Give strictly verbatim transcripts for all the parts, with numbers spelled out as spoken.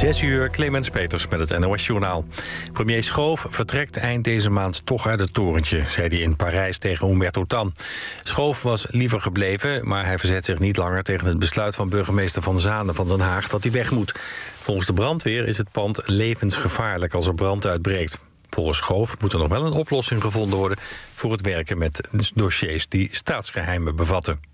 Zes uur, Clemens Peters met het N O S-journaal. Premier Schoof vertrekt eind deze maand toch uit het torentje, zei hij in Parijs tegen Humberto Tan. Schoof was liever gebleven, maar hij verzet zich niet langer tegen het besluit van burgemeester Van Zanen van Den Haag dat hij weg moet. Volgens de brandweer is het pand levensgevaarlijk als er brand uitbreekt. Volgens Schoof moet er nog wel een oplossing gevonden worden voor het werken met dossiers die staatsgeheimen bevatten.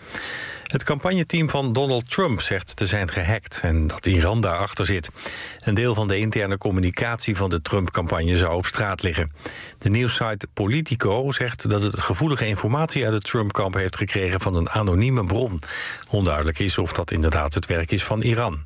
Het campagneteam van Donald Trump zegt te zijn gehackt en dat Iran daarachter zit. Een deel van de interne communicatie van de Trump-campagne zou op straat liggen. De nieuwssite Politico zegt dat het gevoelige informatie uit het Trump-kamp heeft gekregen van een anonieme bron. Onduidelijk is of dat inderdaad het werk is van Iran.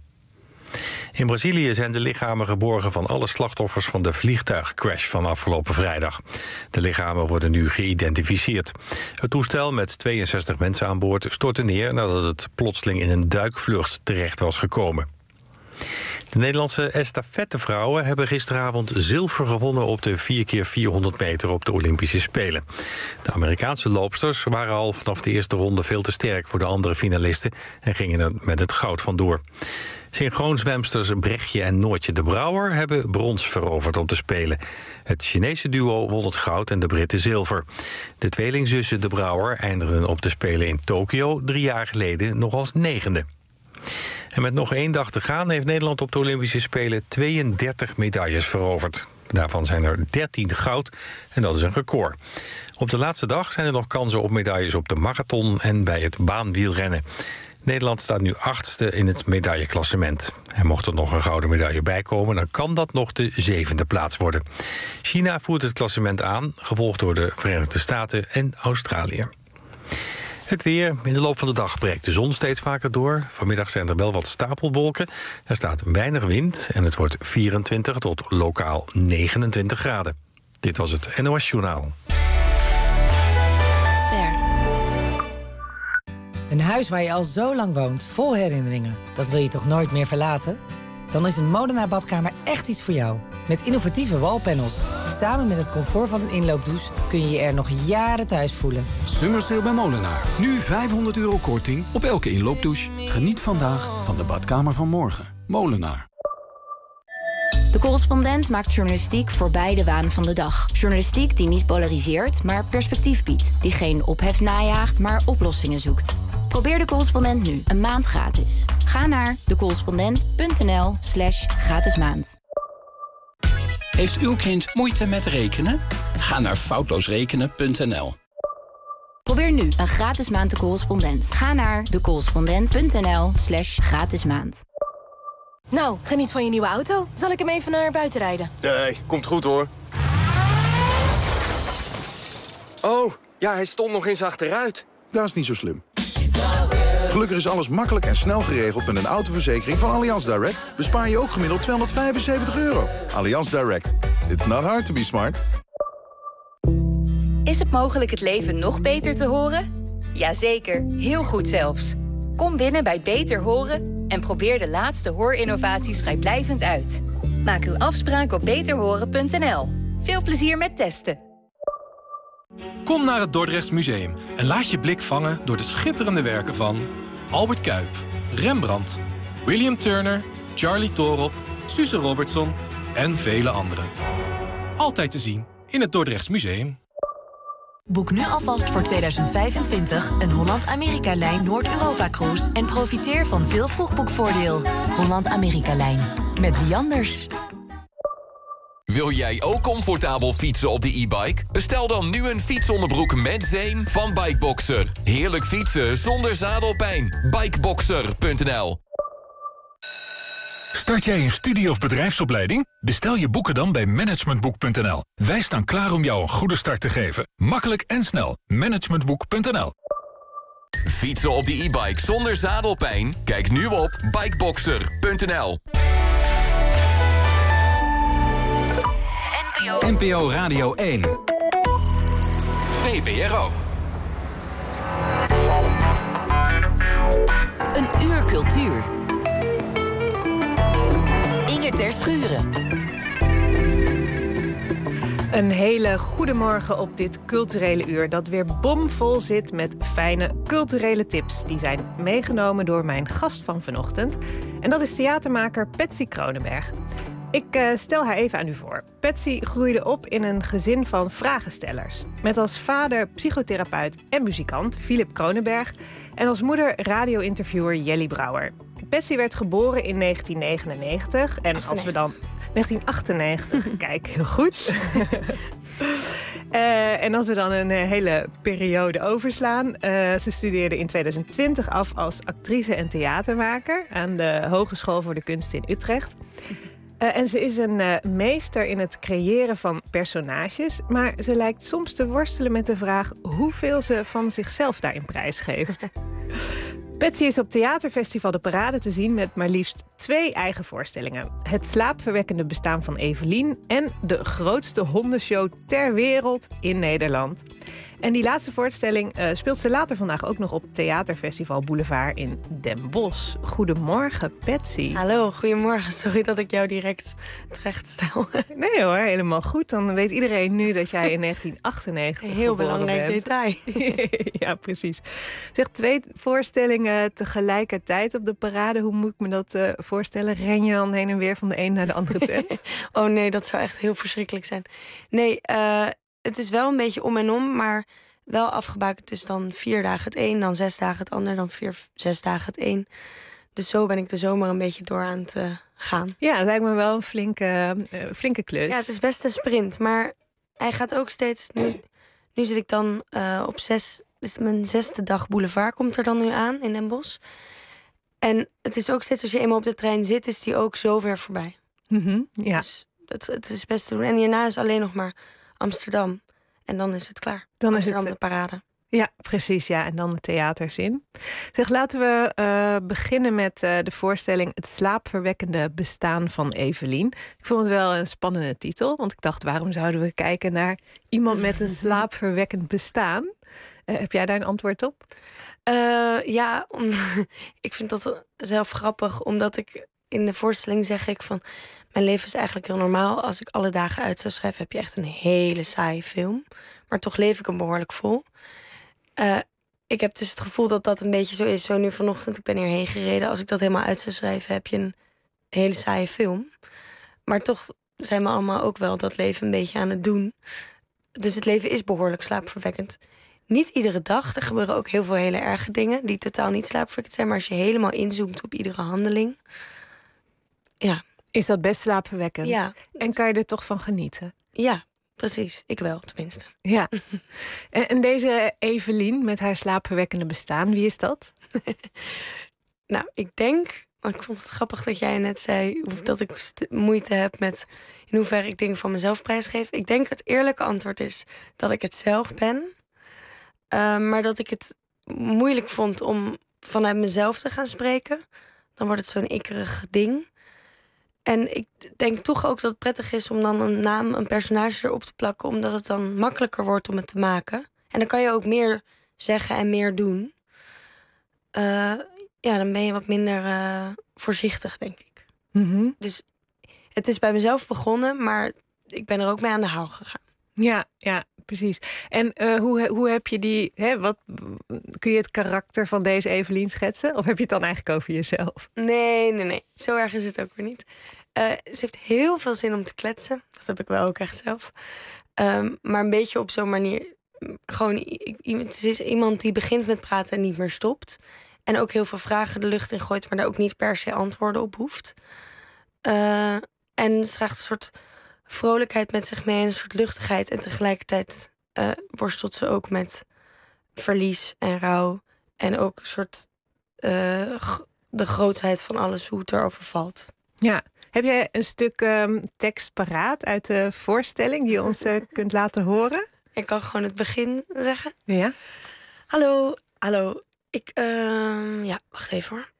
In Brazilië zijn de lichamen geborgen van alle slachtoffers van de vliegtuigcrash van afgelopen vrijdag. De lichamen worden nu geïdentificeerd. Het toestel met tweeënzestig mensen aan boord stortte neer nadat het plotseling in een duikvlucht terecht was gekomen. De Nederlandse estafettevrouwen hebben gisteravond zilver gewonnen op de vier keer vierhonderd meter op de Olympische Spelen. De Amerikaanse loopsters waren al vanaf de eerste ronde veel te sterk voor de andere finalisten en gingen er met het goud vandoor. Synchroonzwemsters Brechtje en Noortje de Brouwer hebben brons veroverd op de Spelen. Het Chinese duo won het goud en de Britten zilver. De tweelingzussen de Brouwer eindigden op de Spelen in Tokio drie jaar geleden nog als negende. En met nog één dag te gaan heeft Nederland op de Olympische Spelen tweeëndertig medailles veroverd. Daarvan zijn er dertien goud en dat is een record. Op de laatste dag zijn er nog kansen op medailles op de marathon en bij het baanwielrennen. Nederland staat nu achtste in het medailleklassement. En mocht er nog een gouden medaille bijkomen, dan kan dat nog de zevende plaats worden. China voert het klassement aan, gevolgd door de Verenigde Staten en Australië. Het weer. In de loop van de dag breekt de zon steeds vaker door. Vanmiddag zijn er wel wat stapelwolken. Er staat weinig wind en het wordt vierentwintig tot lokaal negenentwintig graden. Dit was het N O S-journaal. Een huis waar je al zo lang woont, vol herinneringen. Dat wil je toch nooit meer verlaten? Dan is een Molenaar badkamer echt iets voor jou. Met innovatieve wallpanels. Samen met het comfort van een inloopdouche kun je je er nog jaren thuis voelen. Summer Sale bij Molenaar. Nu vijfhonderd euro korting op elke inloopdouche. Geniet vandaag van de badkamer van morgen. Molenaar. De Correspondent maakt journalistiek voorbij de waan van de dag. Journalistiek die niet polariseert, maar perspectief biedt. Die geen ophef najaagt, maar oplossingen zoekt. Probeer De Correspondent nu, een maand gratis. Ga naar decorrespondent.nl slash gratis maand. Heeft uw kind moeite met rekenen? Ga naar foutloosrekenen punt n l. Probeer nu een gratis maand De Correspondent. Ga naar decorrespondent.nl slash gratis maand. Nou, geniet van je nieuwe auto. Zal ik hem even naar buiten rijden? Nee, komt goed hoor. Oh, ja, hij stond nog eens achteruit. Dat is niet zo slim. Gelukkig is alles makkelijk en snel geregeld met een autoverzekering van Allianz Direct. Bespaar je ook gemiddeld tweehonderdvijfenzeventig euro. Allianz Direct. It's not hard to be smart. Is het mogelijk het leven nog beter te horen? Jazeker, heel goed zelfs. Kom binnen bij Beter Horen en probeer de laatste hoorinnovaties vrijblijvend uit. Maak uw afspraak op beter horen punt n l. Veel plezier met testen. Kom naar het Dordrechts Museum en laat je blik vangen door de schitterende werken van Albert Cuyp, Rembrandt, William Turner, Charlie Torop, Suze Robertson en vele anderen. Altijd te zien in het Dordrechts Museum. Boek nu alvast voor tweeduizend vijfentwintig een Holland-Amerika-lijn Noord-Europa-cruise en profiteer van veel vroegboekvoordeel. Holland-Amerika-lijn. Met wie anders? Wil jij ook comfortabel fietsen op de e-bike? Bestel dan nu een fietsonderbroek met zeem van Bikeboxer. Heerlijk fietsen zonder zadelpijn. Bikeboxer punt n l. Start jij een studie- of bedrijfsopleiding? Bestel je boeken dan bij managementboek punt n l. Wij staan klaar om jou een goede start te geven. Makkelijk en snel. managementboek punt n l. Fietsen op de e-bike zonder zadelpijn? Kijk nu op bikeboxer punt n l. N P O Radio één. V P R O. Een uur cultuur. Inge Ter Schuren. Een hele goede morgen op dit culturele uur dat weer bomvol zit met fijne culturele tips. Die zijn meegenomen door mijn gast van vanochtend. En dat is theatermaker Patsy Kronenberg. Ik uh, stel haar even aan u voor. Patsy groeide op in een gezin van vragenstellers. Met als vader psychotherapeut en muzikant Philip Kronenberg en als moeder radio-interviewer Jelly Brouwer. Patsy werd geboren in negentien negenennegentig. En als we dan... negentien achtennegentig, kijk, heel goed. uh, en als we dan een uh, hele periode overslaan. Uh, ze studeerde in tweeduizend twintig af als actrice en theatermaker aan de Hogeschool voor de Kunsten in Utrecht. Uh, en ze is een uh, meester in het creëren van personages. Maar ze lijkt soms te worstelen met de vraag hoeveel ze van zichzelf daarin prijsgeeft. Patsy is op Theaterfestival De Parade te zien met maar liefst twee eigen voorstellingen. Het slaapverwekkende bestaan van Evelien en de grootste hondenshow ter wereld in Nederland. En die laatste voorstelling uh, speelt ze later vandaag ook nog op Theaterfestival Boulevard in Den Bosch. Goedemorgen, Patsy. Hallo, goedemorgen. Sorry dat ik jou direct terecht stel. Nee hoor, helemaal goed. Dan weet iedereen nu dat jij in negentien achtennegentig Een heel belangrijk bent. detail. Ja, precies. Zeg, twee voorstellingen tegelijkertijd op de parade. Hoe moet ik me dat uh, voorstellen? Ren je dan heen en weer van de een naar de andere tent? Oh nee, dat zou echt heel verschrikkelijk zijn. Nee, uh, het is wel een beetje om en om, maar wel afgebakend. Dus dan vier dagen het een, dan zes dagen het ander, dan vier, zes dagen het een. Dus zo ben ik de zomer een beetje door aan het uh, gaan. Ja, dat lijkt me wel een flinke, uh, flinke klus. Ja, het is best een sprint, maar hij gaat ook steeds... Nu, nu zit ik dan uh, op zes... Dus mijn zesde dag Boulevard komt er dan nu aan in Den Bosch. En het is ook steeds, als je eenmaal op de trein zit, is die ook zo ver voorbij. Mm-hmm, ja. Dus het, het is best te doen. En hierna is alleen nog maar Amsterdam. En dan is het klaar. Dan Amsterdam is het de parade. Ja, precies. Ja. En dan de theaters in. Zeg, laten we uh, beginnen met uh, de voorstelling Het slaapverwekkende bestaan van Evelien. Ik vond het wel een spannende titel. Want ik dacht, waarom zouden we kijken naar iemand met een slaapverwekkend bestaan? Uh, heb jij daar een antwoord op? Uh, ja, om, ik vind dat zelf grappig. Omdat ik in de voorstelling zeg ik van... Mijn leven is eigenlijk heel normaal. Als ik alle dagen uit zou schrijven, heb je echt een hele saaie film. Maar toch leef ik hem behoorlijk vol. Uh, ik heb dus het gevoel dat dat een beetje zo is. Zo nu vanochtend, ik ben hierheen gereden. Als ik dat helemaal uit zou schrijven, heb je een hele saaie film. Maar toch zijn we allemaal ook wel dat leven een beetje aan het doen. Dus het leven is behoorlijk slaapverwekkend. Niet iedere dag. Er gebeuren ook heel veel hele erge dingen die totaal niet slaapverwekkend zijn. Maar als je helemaal inzoomt op iedere handeling... Ja. Is dat best slaapverwekkend? Ja. En kan je er toch van genieten? Ja, precies. Ik wel, tenminste. Ja. en, en deze Evelien met haar slaapverwekkende bestaan, wie is dat? Nou, ik denk... Ik vond het grappig dat jij net zei dat ik moeite heb met in hoeverre ik dingen van mezelf prijsgeef. Ik denk het eerlijke antwoord is dat ik het zelf ben. Uh, maar dat ik het moeilijk vond om vanuit mezelf te gaan spreken. Dan wordt het zo'n ikkerig ding. En ik denk toch ook dat het prettig is om dan een naam, een personage erop te plakken. Omdat het dan makkelijker wordt om het te maken. En dan kan je ook meer zeggen en meer doen. Uh, ja, dan ben je wat minder uh, voorzichtig, denk ik. Mm-hmm. Dus het is bij mezelf begonnen, maar ik ben er ook mee aan de haal gegaan. Ja, ja, precies. En uh, hoe, hoe heb je die... Hè, wat, kun je het karakter van deze Evelien schetsen? Of heb je het dan eigenlijk over jezelf? Nee, nee, nee. Zo erg is het ook weer niet. Uh, ze heeft heel veel zin om te kletsen. Dat heb ik wel ook echt zelf. Um, maar een beetje op zo'n manier... Gewoon, het is iemand die begint met praten en niet meer stopt. En ook heel veel vragen de lucht in gooit, maar daar ook niet per se antwoorden op hoeft. Uh, en ze draagt een soort vrolijkheid met zich mee en een soort luchtigheid. En tegelijkertijd uh, worstelt ze ook met verlies en rouw. En ook een soort uh, g- de grootheid van alles, hoe het erover valt. Ja. Heb jij een stuk um, tekst paraat uit de voorstelling die je ons uh, kunt laten horen? Ik kan gewoon het begin zeggen. Ja. Hallo, hallo. Ik, uh, ja, wacht even hoor.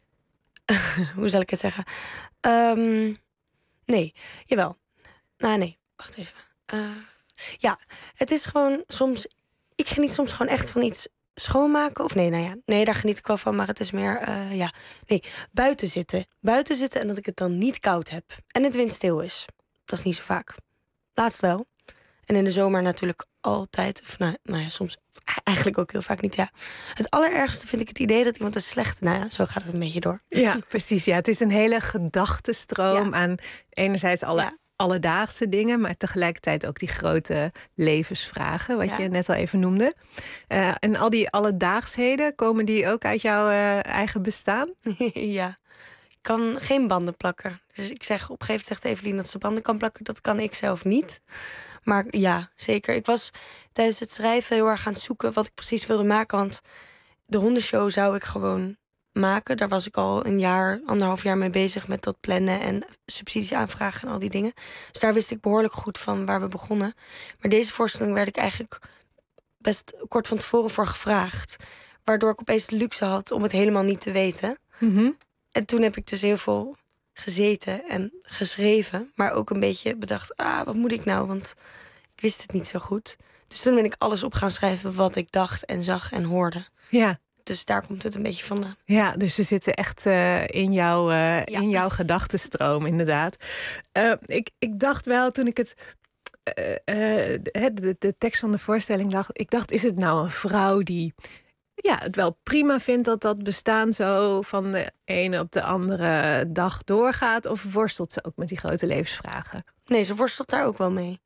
Hoe zal ik het zeggen? Um, nee, jawel. Nou, nee, wacht even. Uh, ja, het is gewoon soms... Ik geniet soms gewoon echt van iets schoonmaken. Of nee, nou ja, nee, daar geniet ik wel van. Maar het is meer, uh, ja, nee, buiten zitten. Buiten zitten en dat ik het dan niet koud heb. En het windstil is. Dat is niet zo vaak. Laatst wel. En in de zomer natuurlijk altijd. Of nou, nou ja, soms eigenlijk ook heel vaak niet. Ja. Het allerergste vind ik het idee dat iemand een slechte... Nou ja, zo gaat het een beetje door. Ja, precies. Ja. Het is een hele gedachtenstroom ja. aan enerzijds alle... Ja. alledaagse dingen, maar tegelijkertijd ook die grote levensvragen, wat ja. je net al even noemde. Uh, en al die alledaagsheden, komen die ook uit jouw uh, eigen bestaan? Ja, ik kan geen banden plakken. Dus ik zeg, op een gegeven moment zegt Evelien dat ze banden kan plakken. Dat kan ik zelf niet. Maar ja, zeker. Ik was tijdens het schrijven heel erg aan het zoeken wat ik precies wilde maken, want de hondenshow zou ik gewoon maken. Daar was ik al een jaar, anderhalf jaar mee bezig met dat plannen en subsidies aanvragen en al die dingen. Dus daar wist ik behoorlijk goed van waar we begonnen. Maar deze voorstelling werd ik eigenlijk best kort van tevoren voor gevraagd. Waardoor ik opeens de luxe had om het helemaal niet te weten. Mm-hmm. En toen heb ik dus heel veel gezeten en geschreven. Maar ook een beetje bedacht, ah, wat moet ik nou? Want ik wist het niet zo goed. Dus toen ben ik alles op gaan schrijven wat ik dacht en zag en hoorde. Ja. Dus daar komt het een beetje vandaan. Ja, dus ze zitten echt uh, in, jouw, uh, ja. in jouw gedachtenstroom, inderdaad. Uh, ik, ik dacht wel, toen ik het uh, uh, de, de tekst van de voorstelling lag, ik dacht, is het nou een vrouw die ja, het wel prima vindt dat dat bestaan zo van de ene op de andere dag doorgaat? Of worstelt ze ook met die grote levensvragen? Nee, ze worstelt daar ook wel mee.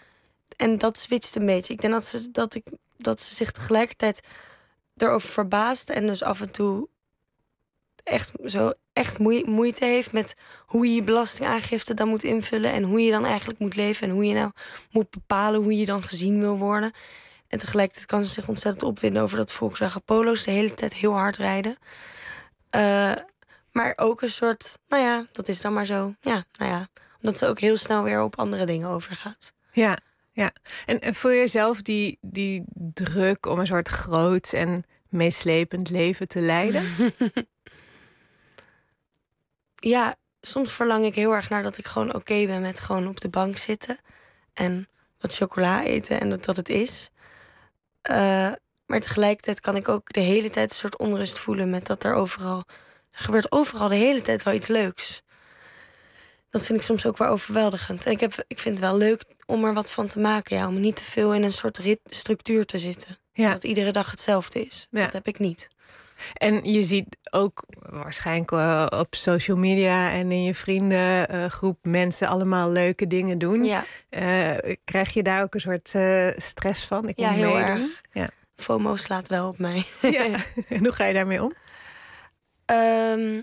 En dat switcht een beetje. Ik denk dat ze, dat ik, dat ze zich tegelijkertijd erover verbaast en dus af en toe echt, zo, echt moeite heeft met hoe je je belastingaangifte dan moet invullen en hoe je dan eigenlijk moet leven en hoe je nou moet bepalen hoe je dan gezien wil worden. En tegelijkertijd kan ze zich ontzettend opwinden over dat Volkswagen Polo's de hele tijd heel hard rijden. Uh, maar ook een soort, nou ja, dat is dan maar zo. Ja, nou ja, omdat ze ook heel snel weer op andere dingen overgaat. Ja. Ja, en, en voel je zelf die, die druk om een soort groot en meeslepend leven te leiden? Ja, soms verlang ik heel erg naar dat ik gewoon oké okay ben met gewoon op de bank zitten en wat chocola eten en dat dat het is. Uh, maar tegelijkertijd kan ik ook de hele tijd een soort onrust voelen met dat er overal, er gebeurt overal de hele tijd wel iets leuks. Dat vind ik soms ook wel overweldigend. En ik, heb, ik vind het wel leuk om er wat van te maken. Ja, om niet te veel in een soort rit, structuur te zitten. Ja. Dat iedere dag hetzelfde is. Ja. Dat heb ik niet. En je ziet ook waarschijnlijk uh, op social media en in je vriendengroep uh, mensen allemaal leuke dingen doen. Ja. Uh, krijg je daar ook een soort uh, stress van? Ik ja, moet heel meedoen. erg. Ja. FOMO slaat wel op mij. Ja. En hoe ga je daarmee om? Um,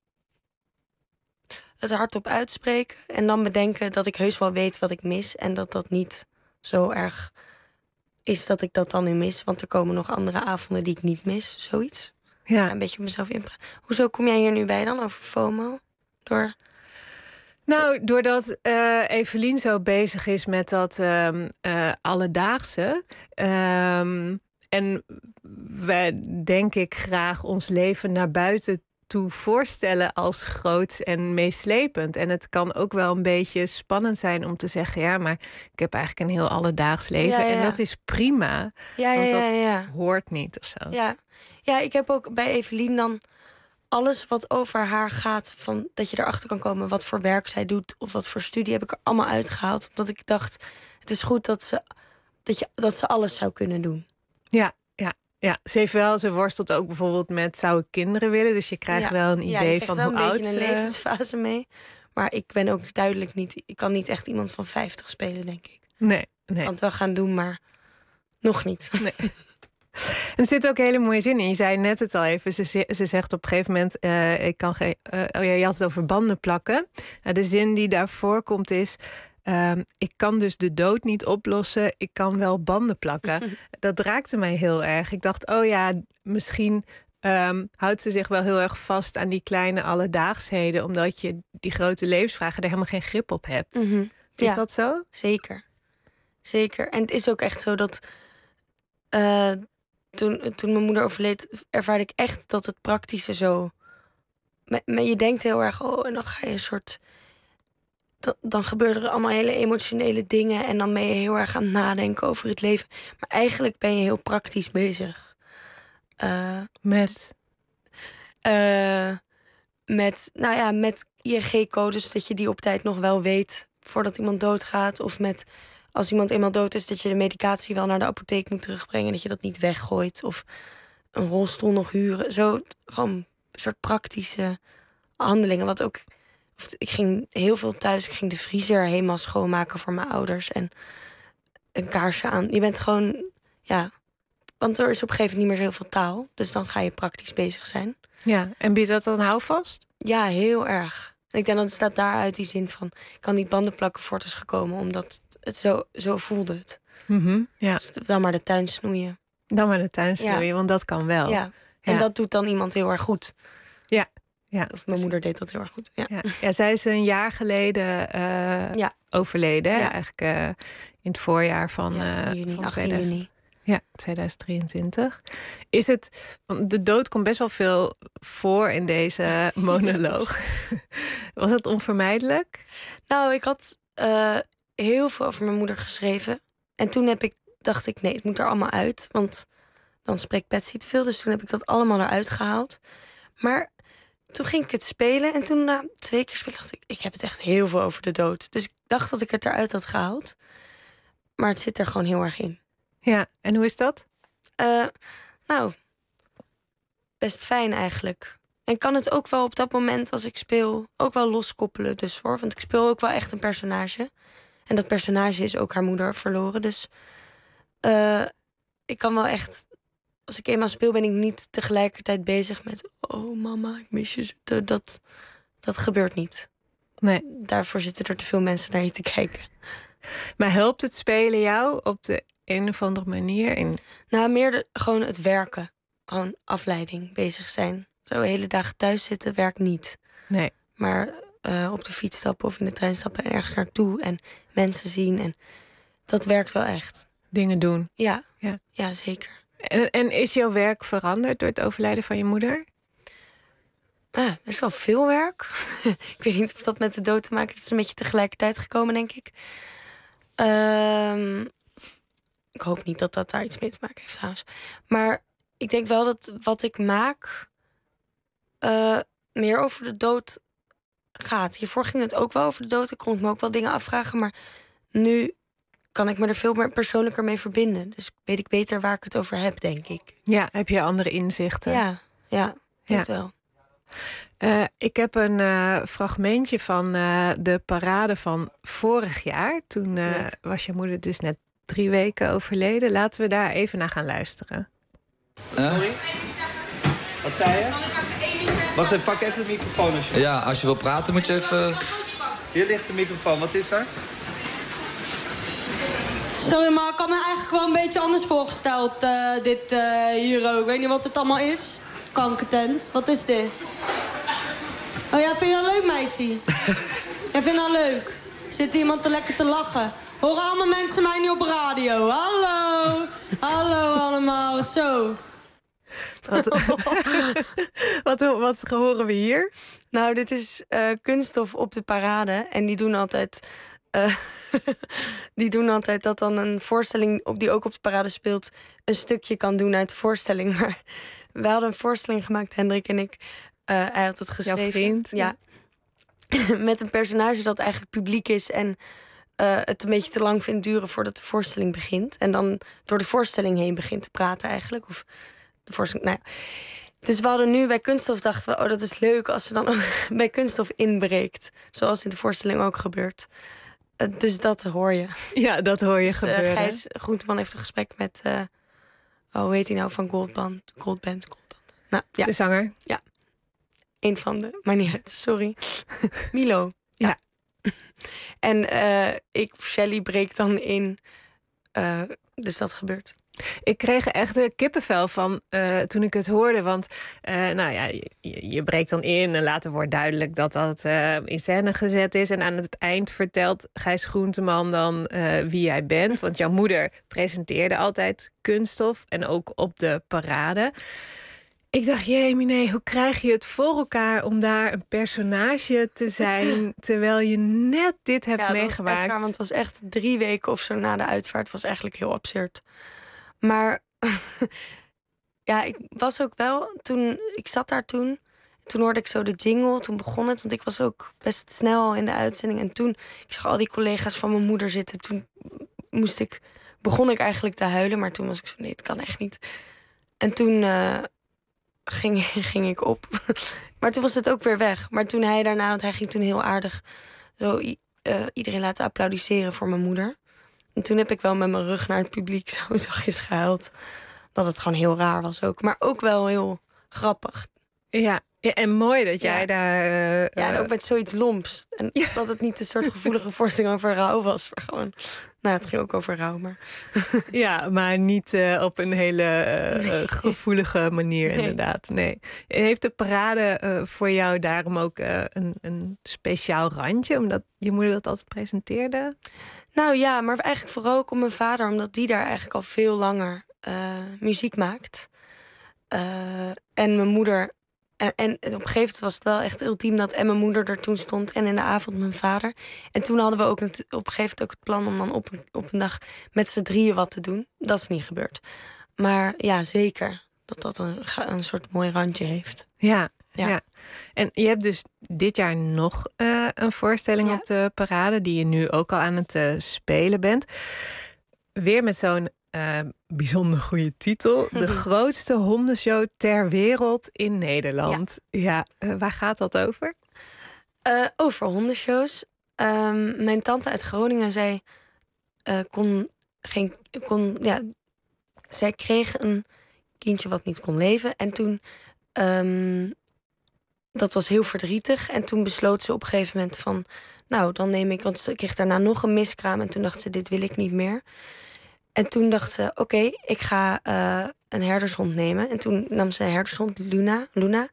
het hardop uitspreken en dan bedenken dat ik heus wel weet wat ik mis en dat dat niet zo erg is dat ik dat dan nu mis, want er komen nog andere avonden die ik niet mis, zoiets. Ja. Een beetje op mezelf inpraten. Hoezo kom jij hier nu bij dan over FOMO? Door... Nou, doordat uh, Evelien zo bezig is met dat uh, uh, alledaagse. Uh, en wij, denk ik, graag ons leven naar buiten toe voorstellen als groot en meeslepend. En het kan ook wel een beetje spannend zijn om te zeggen, ja, maar ik heb eigenlijk een heel alledaags leven. Ja, ja. En dat is prima. Ja, want ja, dat ja, ja. hoort niet of zo. Ja. ja, ik heb ook bij Evelien dan alles wat over haar gaat, van dat je erachter kan komen wat voor werk zij doet of wat voor studie, heb ik er allemaal uitgehaald. Omdat ik dacht, het is goed dat ze, dat je, dat ze alles zou kunnen doen. Ja, ja. Ja, ze heeft wel, ze worstelt ook bijvoorbeeld met zou ik kinderen willen. Dus je krijgt ja, wel een idee ja, van hoe hoe oud ze... Ja, je krijgt wel een beetje een levensfase mee. Maar ik ben ook duidelijk niet, ik kan niet echt iemand van vijftig spelen, denk ik. Nee, nee. Want we gaan doen, maar nog niet. Nee. En er zit ook hele mooie zin in. Je zei net het al even. Ze, ze zegt op een gegeven moment, uh, ik kan geen. Uh, oh ja, je had het over banden plakken. Nou, de zin die daarvoor komt is: Uh, ik kan dus de dood niet oplossen, ik kan wel banden plakken. Dat raakte mij heel erg. Ik dacht, oh ja, misschien um, houdt ze zich wel heel erg vast aan die kleine alledaagsheden, omdat je die grote levensvragen er helemaal geen grip op hebt. Mm-hmm. Is ja, dat zo? Zeker. Zeker. En het is ook echt zo dat uh, toen, toen mijn moeder overleed, ervaarde ik echt dat het praktische zo... Maar je denkt heel erg, oh, en dan ga je een soort... Dan gebeuren er allemaal hele emotionele dingen en dan ben je heel erg aan het nadenken over het leven. Maar eigenlijk ben je heel praktisch bezig. Uh, met? Uh, met, nou ja, met I N G-codes, dat je die op tijd nog wel weet voordat iemand doodgaat. Of met als iemand eenmaal dood is, dat je de medicatie wel naar de apotheek moet terugbrengen. Dat je dat niet weggooit. Of een rolstoel nog huren. Zo gewoon een soort praktische handelingen. Wat ook. Of, ik ging heel veel thuis. Ik ging de vriezer helemaal schoonmaken voor mijn ouders. En een kaarsje aan. Je bent gewoon. Ja. Want er is op een gegeven moment niet meer zoveel taal. Dus dan ga je praktisch bezig zijn. Ja, en biedt dat dan houvast? Ja, heel erg. En ik denk dat het staat daaruit die zin van... ik kan niet banden plakken voor het is gekomen... omdat het zo, zo voelde het. Mm-hmm, ja. Dus dan maar de tuin snoeien. Dan maar de tuin snoeien, ja. Want dat kan wel. Ja. En ja. dat doet dan iemand heel erg goed. Ja. ja. Of mijn moeder deed dat heel erg goed. Ja, ja. ja zij is een jaar geleden uh, ja. overleden. Ja. Eigenlijk uh, in het voorjaar van, ja, uh, juni, van achttien tweeduizend. juni. Ja, tweeduizend drieëntwintig. Is het, want de dood komt best wel veel voor in deze monoloog. Was het onvermijdelijk? Nou, ik had uh, heel veel over mijn moeder geschreven. En toen heb ik, dacht ik, nee, het moet er allemaal uit. Want dan spreekt Patsy te veel. Dus toen heb ik dat allemaal eruit gehaald. Maar toen ging ik het spelen. En toen na twee keer spelen dacht ik, ik heb het echt heel veel over de dood. Dus ik dacht dat ik het eruit had gehaald. Maar het zit er gewoon heel erg in. Ja, en hoe is dat? Uh, nou, best fijn eigenlijk. En kan het ook wel op dat moment als ik speel... ook wel loskoppelen dus hoor. Want ik speel ook wel echt een personage. En dat personage is ook haar moeder verloren. Dus uh, ik kan wel echt... als ik eenmaal speel ben ik niet tegelijkertijd bezig met... oh mama, ik mis je. Dat, dat gebeurt niet. Nee. Daarvoor zitten er te veel mensen naar je te kijken. Maar helpt het spelen jou op de een of andere manier? In... Nou, meer de, gewoon het werken. Gewoon afleiding, bezig zijn. Zo hele dagen thuis zitten werkt niet. Nee. Maar uh, op de fiets stappen of in de trein stappen en ergens naartoe. En mensen zien. En dat werkt wel echt. Dingen doen. Ja, ja. ja zeker. En, en is jouw werk veranderd door het overlijden van je moeder? Ja, er is wel veel werk. Ik weet niet of dat met de dood te maken heeft. Het is een beetje tegelijkertijd gekomen, denk ik. Um, ik hoop niet dat dat daar iets mee te maken heeft trouwens. Maar ik denk wel dat wat ik maak... Uh, meer over de dood gaat. Hiervoor ging het ook wel over de dood. Ik kon me ook wel dingen afvragen. Maar nu kan ik me er veel meer persoonlijker mee verbinden. Dus weet ik beter waar ik het over heb, denk ik. Ja, heb je andere inzichten? Ja, ja, ja. wel. Uh, ik heb een uh, fragmentje van uh, de parade van vorig jaar. Toen uh, ja. was je moeder dus net drie weken overleden. Laten we daar even naar gaan luisteren. Uh? Sorry? Wat zei je? Wacht even, pak even de microfoon. Als je... Ja, als je wil praten moet je even... Hier ligt de microfoon, wat is er? Sorry, maar ik had me eigenlijk wel een beetje anders voorgesteld, uh, dit uh, hier ook. Ik weet niet wat het allemaal is. Kankertent, wat is dit? Oh ja, vind je dat leuk, meisje? Jij vindt dat leuk? Zit iemand te lekker te lachen? Horen allemaal mensen mij nu op radio? Hallo! Hallo allemaal, zo. Wat, wat, wat horen we hier? Nou, dit is uh, Kunststof op de parade. En die doen altijd... Uh, die doen altijd dat dan een voorstelling... Op die ook op de parade speelt... een stukje kan doen uit de voorstelling. Maar we hadden een voorstelling gemaakt, Hendrik en ik. Uh, hij had het geschreven. Jouw vriend? Ja. Met een personage dat eigenlijk publiek is... en uh, het een beetje te lang vindt duren voordat de voorstelling begint. En dan door de voorstelling heen begint te praten eigenlijk. Of... De voorstelling, nou ja. Dus we hadden nu bij Kunststof dachten we... oh, dat is leuk als ze dan ook bij Kunststof inbreekt. Zoals in de voorstelling ook gebeurt. Uh, dus dat hoor je. Ja, dat hoor je dus, uh, gebeuren. Gijs Groenteman heeft een gesprek met... Uh, oh, hoe heet hij nou? Van Goldband. Goldband, Goldband. Nou, ja. De zanger? Ja. Eén van de... Maar niet uit, sorry. Milo. Ja. ja. En uh, ik, Shelley, breekt dan in... Uh, dus dat gebeurt. Ik kreeg echt de kippenvel van uh, toen ik het hoorde. Want uh, nou ja, je, je breekt dan in en later wordt duidelijk dat dat uh, in scène gezet is. En aan het eind vertelt Gijs Groenteman dan uh, wie jij bent. Want jouw moeder presenteerde altijd Kunststof en ook op de parade. Ik dacht, jemine, hoe krijg je het voor elkaar om daar een personage te zijn... terwijl je net dit hebt ja, meegemaakt? Ja, want het was echt drie weken of zo na de uitvaart. Het was eigenlijk heel absurd. Maar ja, ik was ook wel... toen ik zat daar toen... toen hoorde ik zo de jingle, toen begon het... want ik was ook best snel al in de uitzending. En toen, ik zag al die collega's van mijn moeder zitten... toen moest ik, begon ik eigenlijk te huilen. Maar toen was ik zo, nee, het kan echt niet. En toen uh, ging, ging ik op. Maar toen was het ook weer weg. Maar toen hij daarna, want hij ging toen heel aardig zo uh, iedereen laten applaudisseren voor mijn moeder. En toen heb ik wel met mijn rug naar het publiek zo zachtjes gehuild. Dat het gewoon heel raar was ook. Maar ook wel heel grappig. Ja, ja en mooi dat jij ja. daar... Uh, ja, en ook met zoiets lomps. En ja. dat het niet een soort gevoelige voorstelling over rouw was. Maar gewoon... Nou, het ging ook over rouw, maar... Ja, maar niet uh, op een hele uh, nee. gevoelige manier, nee. inderdaad. Nee. Heeft de parade uh, voor jou daarom ook uh, een, een speciaal randje? Omdat je moeder dat altijd presenteerde? Nou ja, maar eigenlijk vooral ook om mijn vader. Omdat die daar eigenlijk al veel langer uh, muziek maakt. Uh, en mijn moeder... En, en op een gegeven moment was het wel echt ultiem dat en mijn moeder er toen stond en in de avond mijn vader. En toen hadden we ook op een gegeven moment ook het plan om dan op, op een dag met z'n drieën wat te doen. Dat is niet gebeurd. Maar ja, zeker dat dat een, een soort mooi randje heeft. Ja, ja. ja. En je hebt dus dit jaar nog uh, een voorstelling ja. op de parade die je nu ook al aan het uh, spelen bent. Weer met zo'n Uh, bijzonder goede titel. De grootste hondenshow ter wereld in Nederland. Ja, ja uh, waar gaat dat over? Uh, over hondenshows. Um, mijn tante uit Groningen, zij uh, kon geen... Kon, ja, zij kreeg een kindje wat niet kon leven. En toen... Um, dat was heel verdrietig. En toen besloot ze op een gegeven moment van... Nou, dan neem ik... Want ze kreeg daarna nog een miskraam. En toen dacht ze, dit wil ik niet meer. En toen dacht ze, oké, okay, ik ga uh, een herdershond nemen. En toen nam ze een herdershond, Luna, Luna.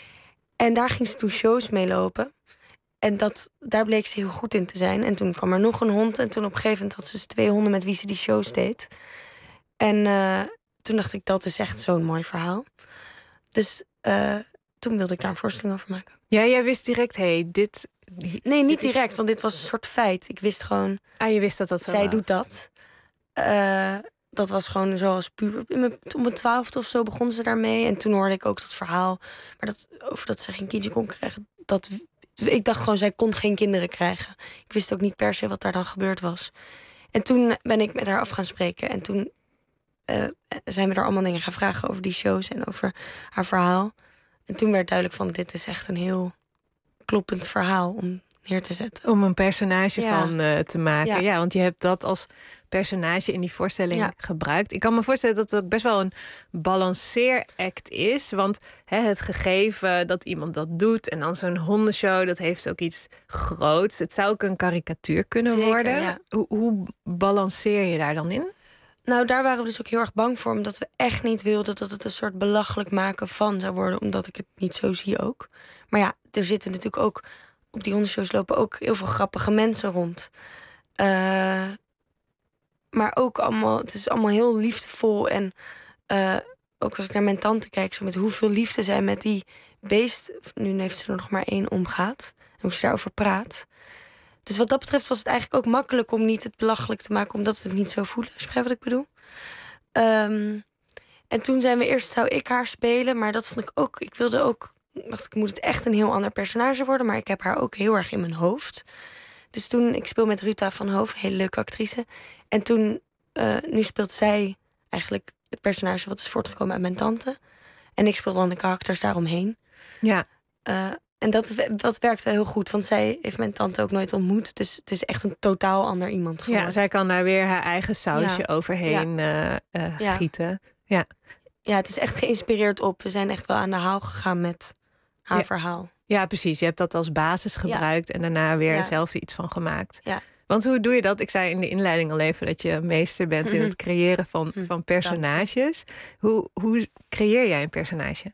En daar ging ze toen shows mee lopen. En dat, daar bleek ze heel goed in te zijn. En toen kwam er nog een hond. En toen op een gegeven moment had ze dus twee honden met wie ze die shows deed. En uh, toen dacht ik, dat is echt zo'n mooi verhaal. Dus uh, toen wilde ik daar een voorstelling over maken. Ja, jij wist direct, hé, hey, dit... Nee, niet direct, is... want dit was een soort feit. Ik wist gewoon... Ah, je wist dat dat zo Zij was. doet dat. Uh, dat was gewoon zoals puber. Om mijn twaalfde of zo begon ze daarmee. En toen hoorde ik ook dat verhaal. Maar dat, over dat ze geen kindje kon krijgen. Dat, ik dacht gewoon, zij kon geen kinderen krijgen. Ik wist ook niet per se wat daar dan gebeurd was. En toen ben ik met haar af gaan spreken. En toen uh, zijn we er allemaal dingen gaan vragen over die shows. En over haar verhaal. En toen werd duidelijk van, dit is echt een heel kloppend verhaal om neer te zetten. Om een personage ja. van uh, te maken. Ja. Ja. ja, want je hebt dat als personage in die voorstelling Ja. gebruikt. Ik kan me voorstellen dat het ook best wel een balanceeract is. Want hè, het gegeven dat iemand dat doet en dan zo'n hondenshow, dat heeft ook iets groots. Het zou ook een karikatuur kunnen Zeker, worden. ja. Hoe, hoe balanceer je daar dan in? Nou, daar waren we dus ook heel erg bang voor. Omdat we echt niet wilden dat het een soort belachelijk maken van zou worden. Omdat ik het niet zo zie ook. Maar ja, er zitten natuurlijk ook... Op die hondenshows lopen ook heel veel grappige mensen rond. Uh, maar ook allemaal... Het is allemaal heel liefdevol. En uh, ook als ik naar mijn tante kijk... Zo met hoeveel liefde zij met die beest... Nu heeft ze er nog maar één omgaat. En hoe ze daarover praat. Dus wat dat betreft was het eigenlijk ook makkelijk... om niet het belachelijk te maken... omdat we het niet zo voelen. Begrijp wat ik bedoel? Um, en toen zijn we eerst... zou ik haar spelen, maar dat vond ik ook... Ik wilde ook... dacht ik, moet het echt een heel ander personage worden. Maar ik heb haar ook heel erg in mijn hoofd. Dus toen, ik speel met Ruta van Hoof, een hele leuke actrice. En toen, uh, nu speelt zij eigenlijk het personage wat is voortgekomen uit mijn tante. En ik speel dan de karakters daaromheen. Ja. Uh, en dat, dat werkte heel goed, want zij heeft mijn tante ook nooit ontmoet. Dus het is echt een totaal ander iemand geworden. Ja, zij kan daar weer haar eigen sausje ja. overheen ja. Uh, uh, ja. gieten. Ja. Ja, het is echt geïnspireerd op. We zijn echt wel aan de haal gegaan met haar ja. verhaal. Ja, precies. Je hebt dat als basis gebruikt ja. en daarna weer ja. zelf iets van gemaakt. Ja. Want hoe doe je dat? Ik zei in de inleiding al even dat je meester bent in het creëren van, van personages. Hoe, hoe creëer jij een personage?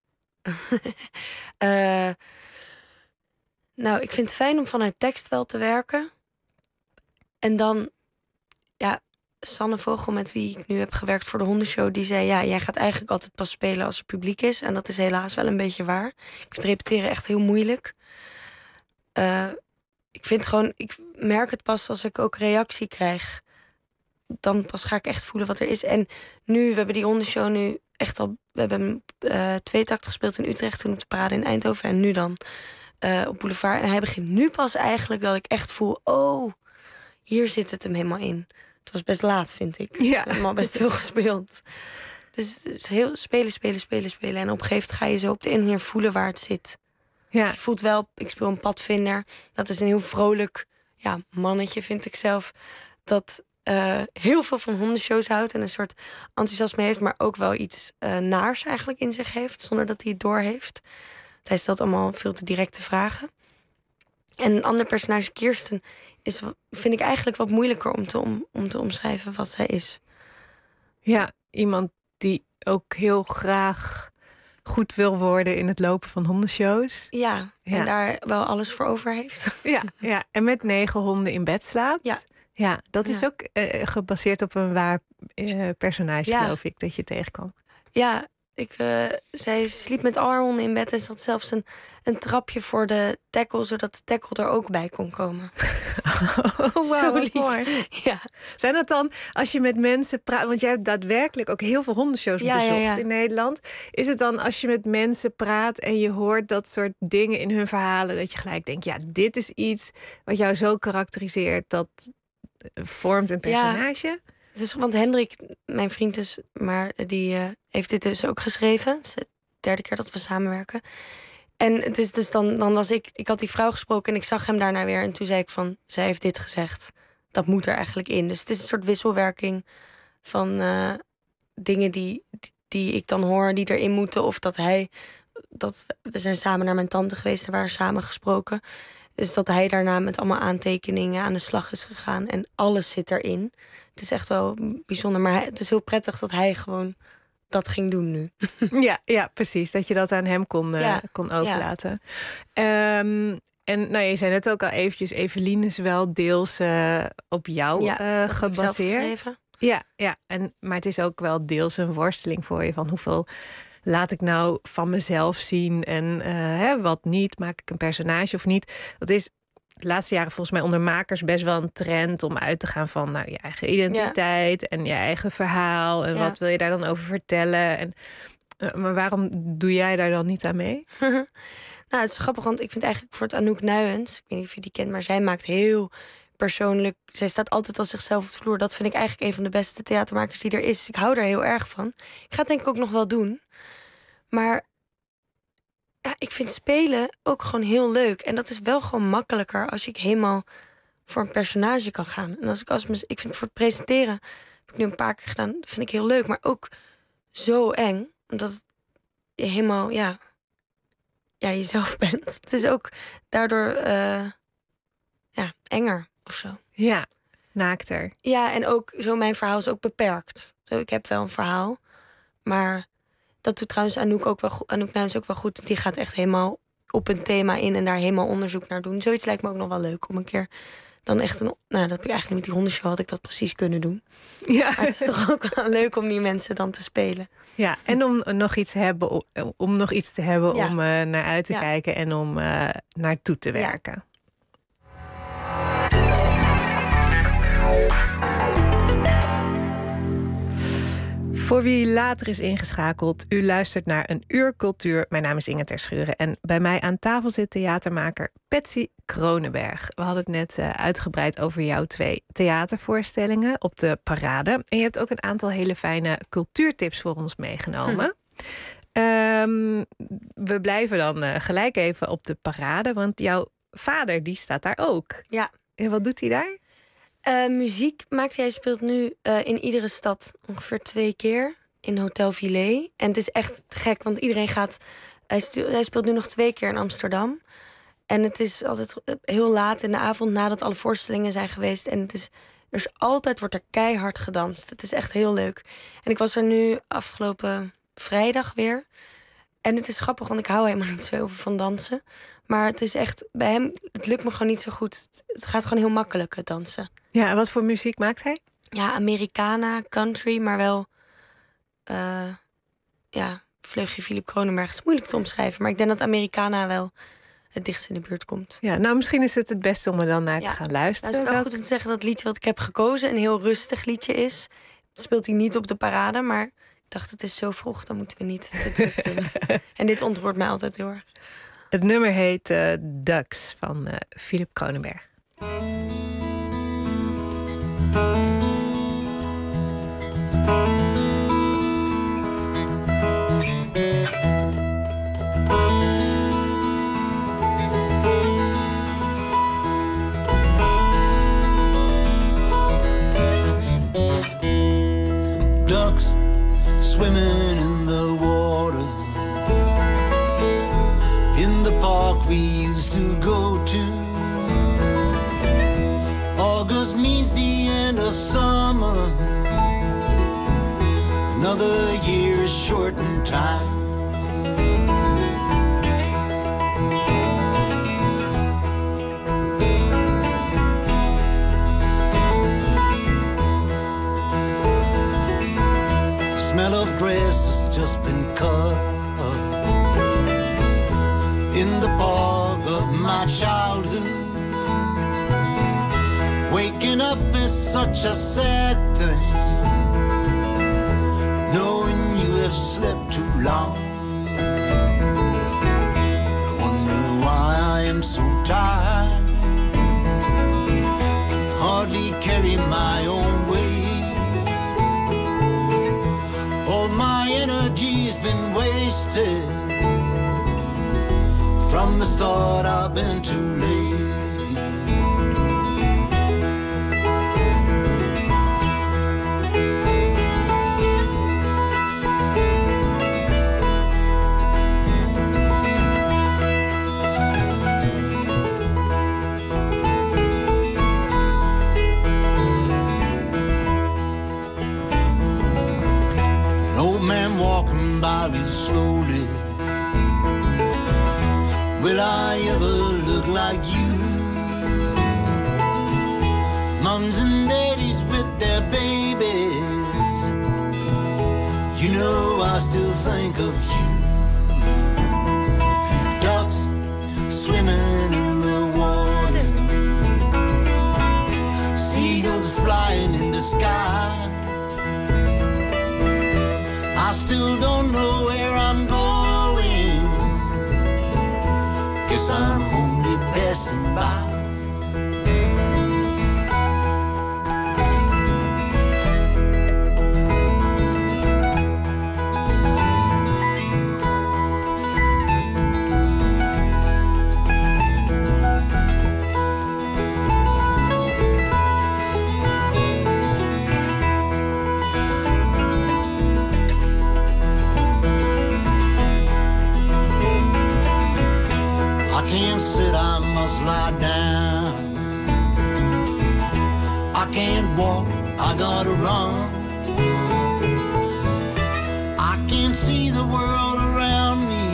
uh, nou, ik vind het fijn om vanuit tekst wel te werken. En dan, ja, Sanne Vogel, met wie ik nu heb gewerkt voor de hondenshow, die zei, ja, jij gaat eigenlijk altijd pas spelen als er publiek is. En dat is helaas wel een beetje waar. Ik vind repeteren echt heel moeilijk. Uh, ik vind gewoon, ik merk het pas als ik ook reactie krijg. Dan pas ga ik echt voelen wat er is. En nu, we hebben die hondenshow nu echt al, we hebben uh, twee takt gespeeld in Utrecht, toen op de parade in Eindhoven en nu dan uh, op Boulevard. En hij begint nu pas eigenlijk dat ik echt voel, oh, hier zit het hem helemaal in. Het was best laat, vind ik. Ja. We hebben al best veel gespeeld. Dus het is heel spelen, spelen, spelen, spelen. En op een gegeven moment ga je zo op de een manier voelen waar het zit. Ja. Je voelt wel, ik speel een padvinder. Dat is een heel vrolijk ja, mannetje, vind ik zelf. Dat uh, heel veel van hondenshows houdt en een soort enthousiasme heeft, maar ook wel iets uh, naars eigenlijk in zich heeft, zonder dat hij het doorheeft. Hij stelt allemaal veel te directe vragen. En een ander personage, Kirsten, is, vind ik eigenlijk wat moeilijker om te, om, om te omschrijven wat zij is. Ja, iemand die ook heel graag goed wil worden in het lopen van hondenshows. Ja, en ja. daar wel alles voor over heeft. Ja, ja, en met negen honden in bed slaapt. Ja, ja dat is ja. ook uh, gebaseerd op een waar uh, personage, ja. geloof ik, dat je tegenkwam. Ja, ik, uh, zij sliep met al haar honden in bed en ze had zelfs een, een trapje voor de tackle, zodat de tackle er ook bij kon komen. Oh, wow, zo lief. Mooi. Ja. Zijn dat dan, als je met mensen praat, want jij hebt daadwerkelijk ook heel veel hondenshows ja, bezocht ja, ja. in Nederland. Is het dan als je met mensen praat en je hoort dat soort dingen in hun verhalen, dat je gelijk denkt, ja, dit is iets wat jou zo karakteriseert, dat vormt een personage? Ja. Het is, want Hendrik, mijn vriend dus, maar die uh, heeft dit dus ook geschreven. Het is de derde keer dat we samenwerken. En het is dus dan, dan was ik, ik had die vrouw gesproken en ik zag hem daarna weer. En toen zei ik van, zij heeft dit gezegd. Dat moet er eigenlijk in. Dus het is een soort wisselwerking van uh, dingen die, die, die ik dan hoor, die erin moeten. Of dat hij, dat we zijn samen naar mijn tante geweest en waren samen gesproken. Dus dat hij daarna met allemaal aantekeningen aan de slag is gegaan. En alles zit erin. Het is echt wel bijzonder. Maar het is heel prettig dat hij gewoon dat ging doen nu. Ja, ja, precies. Dat je dat aan hem kon, uh, ja. kon overlaten. Ja. Um, en nou, je zei net ook al eventjes, Eveline is wel deels uh, op jou ja, uh, gebaseerd. Ja, ja. En, maar het is ook wel deels een worsteling voor je van hoeveel laat ik nou van mezelf zien en uh, hè, wat niet, maak ik een personage of niet. Dat is de laatste jaren volgens mij onder makers best wel een trend om uit te gaan van nou, je eigen identiteit ja. en je eigen verhaal en ja. wat wil je daar dan over vertellen. En, uh, maar waarom doe jij daar dan niet aan mee? Nou, het is grappig, want ik vind eigenlijk voor het Anouk Nuyens, ik weet niet of je die kent, maar zij maakt heel persoonlijk, zij staat altijd als zichzelf op de vloer. Dat vind ik eigenlijk een van de beste theatermakers die er is. Ik hou er heel erg van. Ik ga het denk ik ook nog wel doen. Maar ja, ik vind spelen ook gewoon heel leuk. En dat is wel gewoon makkelijker als ik helemaal voor een personage kan gaan. En als ik als ik vind voor het presenteren heb ik nu een paar keer gedaan. Dat vind ik heel leuk, maar ook zo eng, omdat je helemaal ja, ja jezelf bent. Het is ook daardoor uh, ja enger of zo. Ja, naakter. Ja, en ook zo mijn verhaal is ook beperkt. Zo, ik heb wel een verhaal, maar dat doet trouwens Anouk ook wel goed. Anouk Nuyens ook wel goed. Die gaat echt helemaal op een thema in en daar helemaal onderzoek naar doen. Zoiets lijkt me ook nog wel leuk om een keer dan echt een. Nou, dat heb ik eigenlijk met die hondenshow had ik dat precies kunnen doen. Ja. Maar het is toch ook wel leuk om die mensen dan te spelen. Ja, en om nog iets te hebben, om, om nog iets te hebben ja. om uh, naar uit te ja. kijken en om uh, naartoe te werken. Ja. Voor wie later is ingeschakeld, u luistert naar Een Uur Cultuur. Mijn naam is Inge Terschuren en bij mij aan tafel zit theatermaker Patsy Kronenberg. We hadden het net uh, uitgebreid over jouw twee theatervoorstellingen op de Parade. En je hebt ook een aantal hele fijne cultuurtips voor ons meegenomen. Hm. Um, we blijven dan uh, gelijk even op de Parade, want jouw vader die staat daar ook. Ja. En wat doet hij daar? Uh, muziek maakt hij. Hij speelt nu uh, in iedere stad ongeveer twee keer in Hotel Villet. En het is echt gek, want iedereen gaat. Hij, stu- hij speelt nu nog twee keer in Amsterdam. En het is altijd heel laat in de avond nadat alle voorstellingen zijn geweest. En het is, er is altijd wordt er keihard gedanst. Het is echt heel leuk. En ik was er nu afgelopen vrijdag weer. En het is grappig, want ik hou helemaal niet zo heel veel van dansen. Maar het is echt, bij hem, het lukt me gewoon niet zo goed. Het gaat gewoon heel makkelijk, het dansen. Ja, en wat voor muziek maakt hij? Ja, Americana, country, maar wel uh, ja, vleugje Philip Kronenberg is moeilijk te omschrijven. Maar ik denk dat Americana wel het dichtst in de buurt komt. Ja, nou misschien is het het beste om er dan naar ja. te gaan luisteren. Nou, het is wel goed om te zeggen dat het liedje wat ik heb gekozen een heel rustig liedje is. Dat speelt hij niet op de Parade, maar ik dacht het is zo vroeg, dan moeten we niet te druk doen. En dit ontroert mij altijd heel erg. Het nummer heet uh, Ducks van uh, Philip Kronenberg. Another year is short in time. Smell of grass has just been cut in the park of my childhood. Waking up is such a sad thing, knowing you have slept too long. I wonder why I am so tired, can hardly carry my own weight. All my energy's been wasted. From the start I've been too late. An old man walking by real slowly. Will I ever look like you? Moms and daddies with their babies, you know I still think of you. Ducks swimming in the water, seagulls flying in the sky. I still don't know where I'm going, guess I'm only passing by. I can't sit, I must lie down. I can't walk, I gotta run. I can't see the world around me,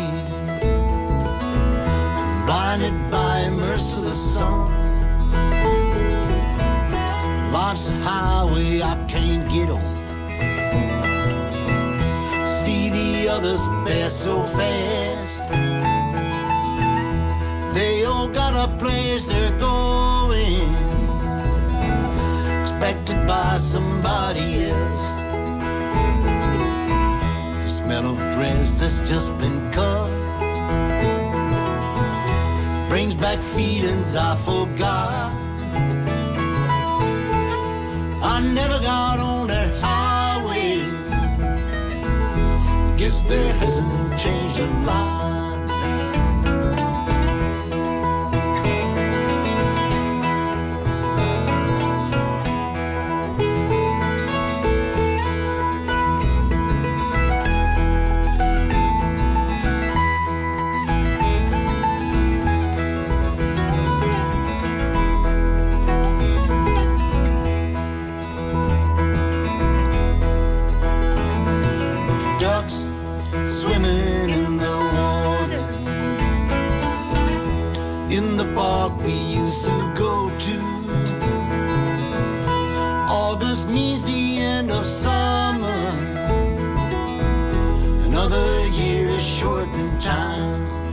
I'm blinded by a merciless sun. Life's a highway I can't get on. See the others pass so fast. They all got a place they're going, expected by somebody else. The smell of grass that's just been cut brings back feelings I forgot. I never got on that highway, guess there hasn't changed a lot. Swimming in the water, in the park we used to go to. August means the end of summer, another year is short in time.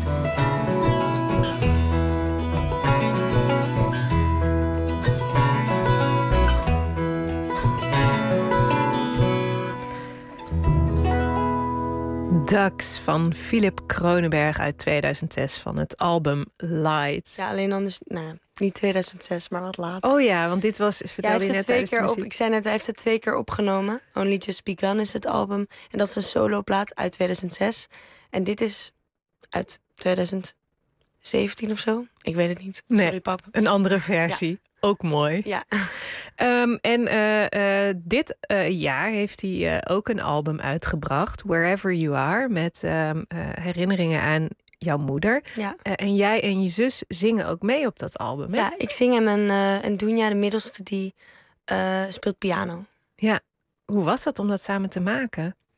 Ducks van Philip Kronenberg uit tweeduizend zes van het album Light. Ja, alleen anders, nou, niet tweeduizend zes, maar wat later. Oh ja, want dit was, vertelde ja, je net twee tijdens de keer op. muziek. Ik zei net, hij heeft het twee keer opgenomen. Only Just Begun is het album. En dat is een soloplaat uit tweeduizend zes. En dit is uit tweeduizend zeventien of zo. Ik weet het niet. Sorry, nee, pap. Een andere versie. Ja. Ook mooi. Ja. Um, en uh, uh, dit uh, jaar heeft hij uh, ook een album uitgebracht, Wherever You Are, met um, uh, herinneringen aan jouw moeder. Ja. Uh, en jij en je zus zingen ook mee op dat album, hè? Ja, ik zing en, mijn, uh, en Dunja, de middelste, die uh, speelt piano. Ja. Hoe was dat om dat samen te maken?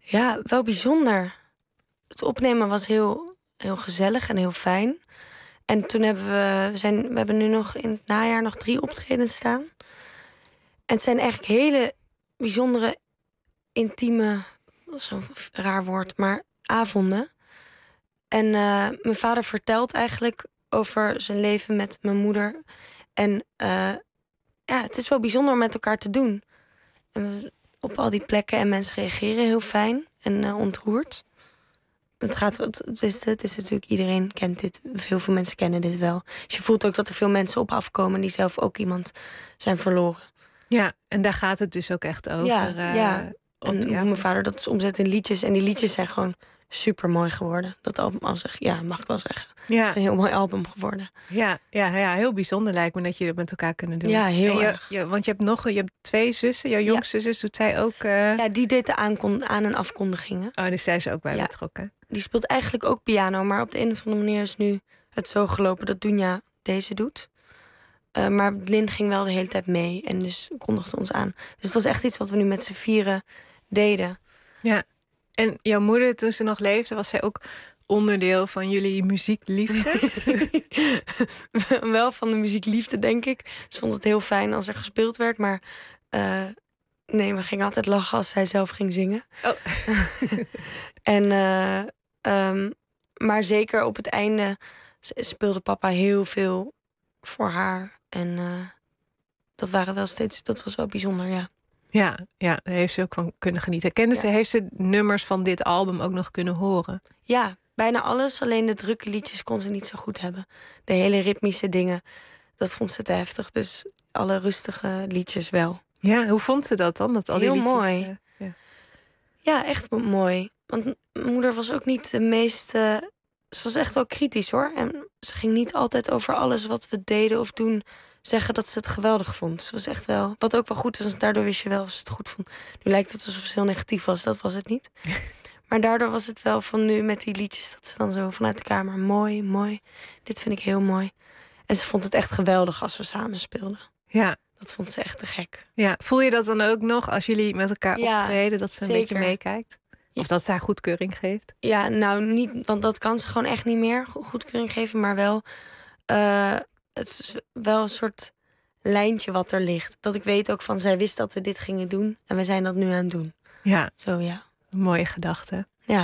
Ja, wel bijzonder. Het opnemen was heel, heel gezellig en heel fijn. En toen hebben we... We, zijn, we hebben nu nog in het najaar nog drie optredens staan. En het zijn eigenlijk hele bijzondere, intieme... Dat is zo'n raar woord, maar avonden. En uh, mijn vader vertelt eigenlijk over zijn leven met mijn moeder. En uh, ja, het is wel bijzonder om met elkaar te doen. En op al die plekken en mensen reageren heel fijn en uh, ontroerd. Het, gaat, het, is, het is natuurlijk, iedereen kent dit. Veel, veel mensen kennen dit wel. Dus je voelt ook dat er veel mensen op afkomen die zelf ook iemand zijn verloren. Ja, en daar gaat het dus ook echt over. Ja, uh, ja. En hoe mijn vader dat is omzet in liedjes. En die liedjes zijn gewoon super mooi geworden. Dat album, als ik, ja, mag ik wel zeggen. Ja. Het is een heel mooi album geworden. Ja, ja, ja, heel bijzonder lijkt me dat je dat met elkaar kunnen doen. Ja, heel je, erg. Je, want je hebt nog je hebt twee zussen. Jouw jongste ja. zus doet zij ook... Uh... Ja, die deed de aankon- aan- en afkondigingen. Oh, dus zij is ook bij ja. betrokken. Die speelt eigenlijk ook piano. Maar op de een of andere manier is nu het zo gelopen dat Dunja deze doet. Uh, maar Lin ging wel de hele tijd mee. En dus kondigde ons aan. Dus het was echt iets wat we nu met z'n vieren deden. Ja. En jouw moeder, toen ze nog leefde, was zij ook onderdeel van jullie muziekliefde? Wel van de muziekliefde, denk ik. Ze vond het heel fijn als er gespeeld werd. Maar uh, nee, we gingen altijd lachen als zij zelf ging zingen. Oh. en, uh, um, maar zeker op het einde speelde papa heel veel voor haar. En uh, dat waren wel steeds, dat was wel bijzonder, ja. Ja, ja, daar heeft ze ook van kunnen genieten. Kende ja. ze, heeft ze nummers van dit album ook nog kunnen horen? Ja, bijna alles. Alleen de drukke liedjes kon ze niet zo goed hebben. De hele ritmische dingen, dat vond ze te heftig. Dus alle rustige liedjes wel. Ja, hoe vond ze dat dan? Dat al die Heel liedjes, mooi. Uh, ja. ja, echt mooi. Want mijn moeder was ook niet de meest... Uh, ze was echt wel kritisch, hoor. En ze ging niet altijd over alles wat we deden of doen... zeggen dat ze het geweldig vond. Ze was echt wel... Wat ook wel goed is, daardoor wist je wel of ze het goed vond. Nu lijkt het alsof ze heel negatief was. Dat was het niet. Maar daardoor was het wel van nu met die liedjes... dat ze dan zo vanuit de kamer... Mooi, mooi. Dit vind ik heel mooi. En ze vond het echt geweldig als we samen speelden. Ja. Dat vond ze echt te gek. Ja. Voel je dat dan ook nog als jullie met elkaar ja, optreden? Dat ze een zeker. beetje meekijkt? Of dat ze haar goedkeuring geeft? Ja, nou niet... Want dat kan ze gewoon echt niet meer. Goedkeuring geven, maar wel... Uh, het is wel een soort lijntje wat er ligt. Dat ik weet ook van, zij wist dat we dit gingen doen. En we zijn dat nu aan het doen. Ja. Zo, ja. Een mooie gedachte. Ja.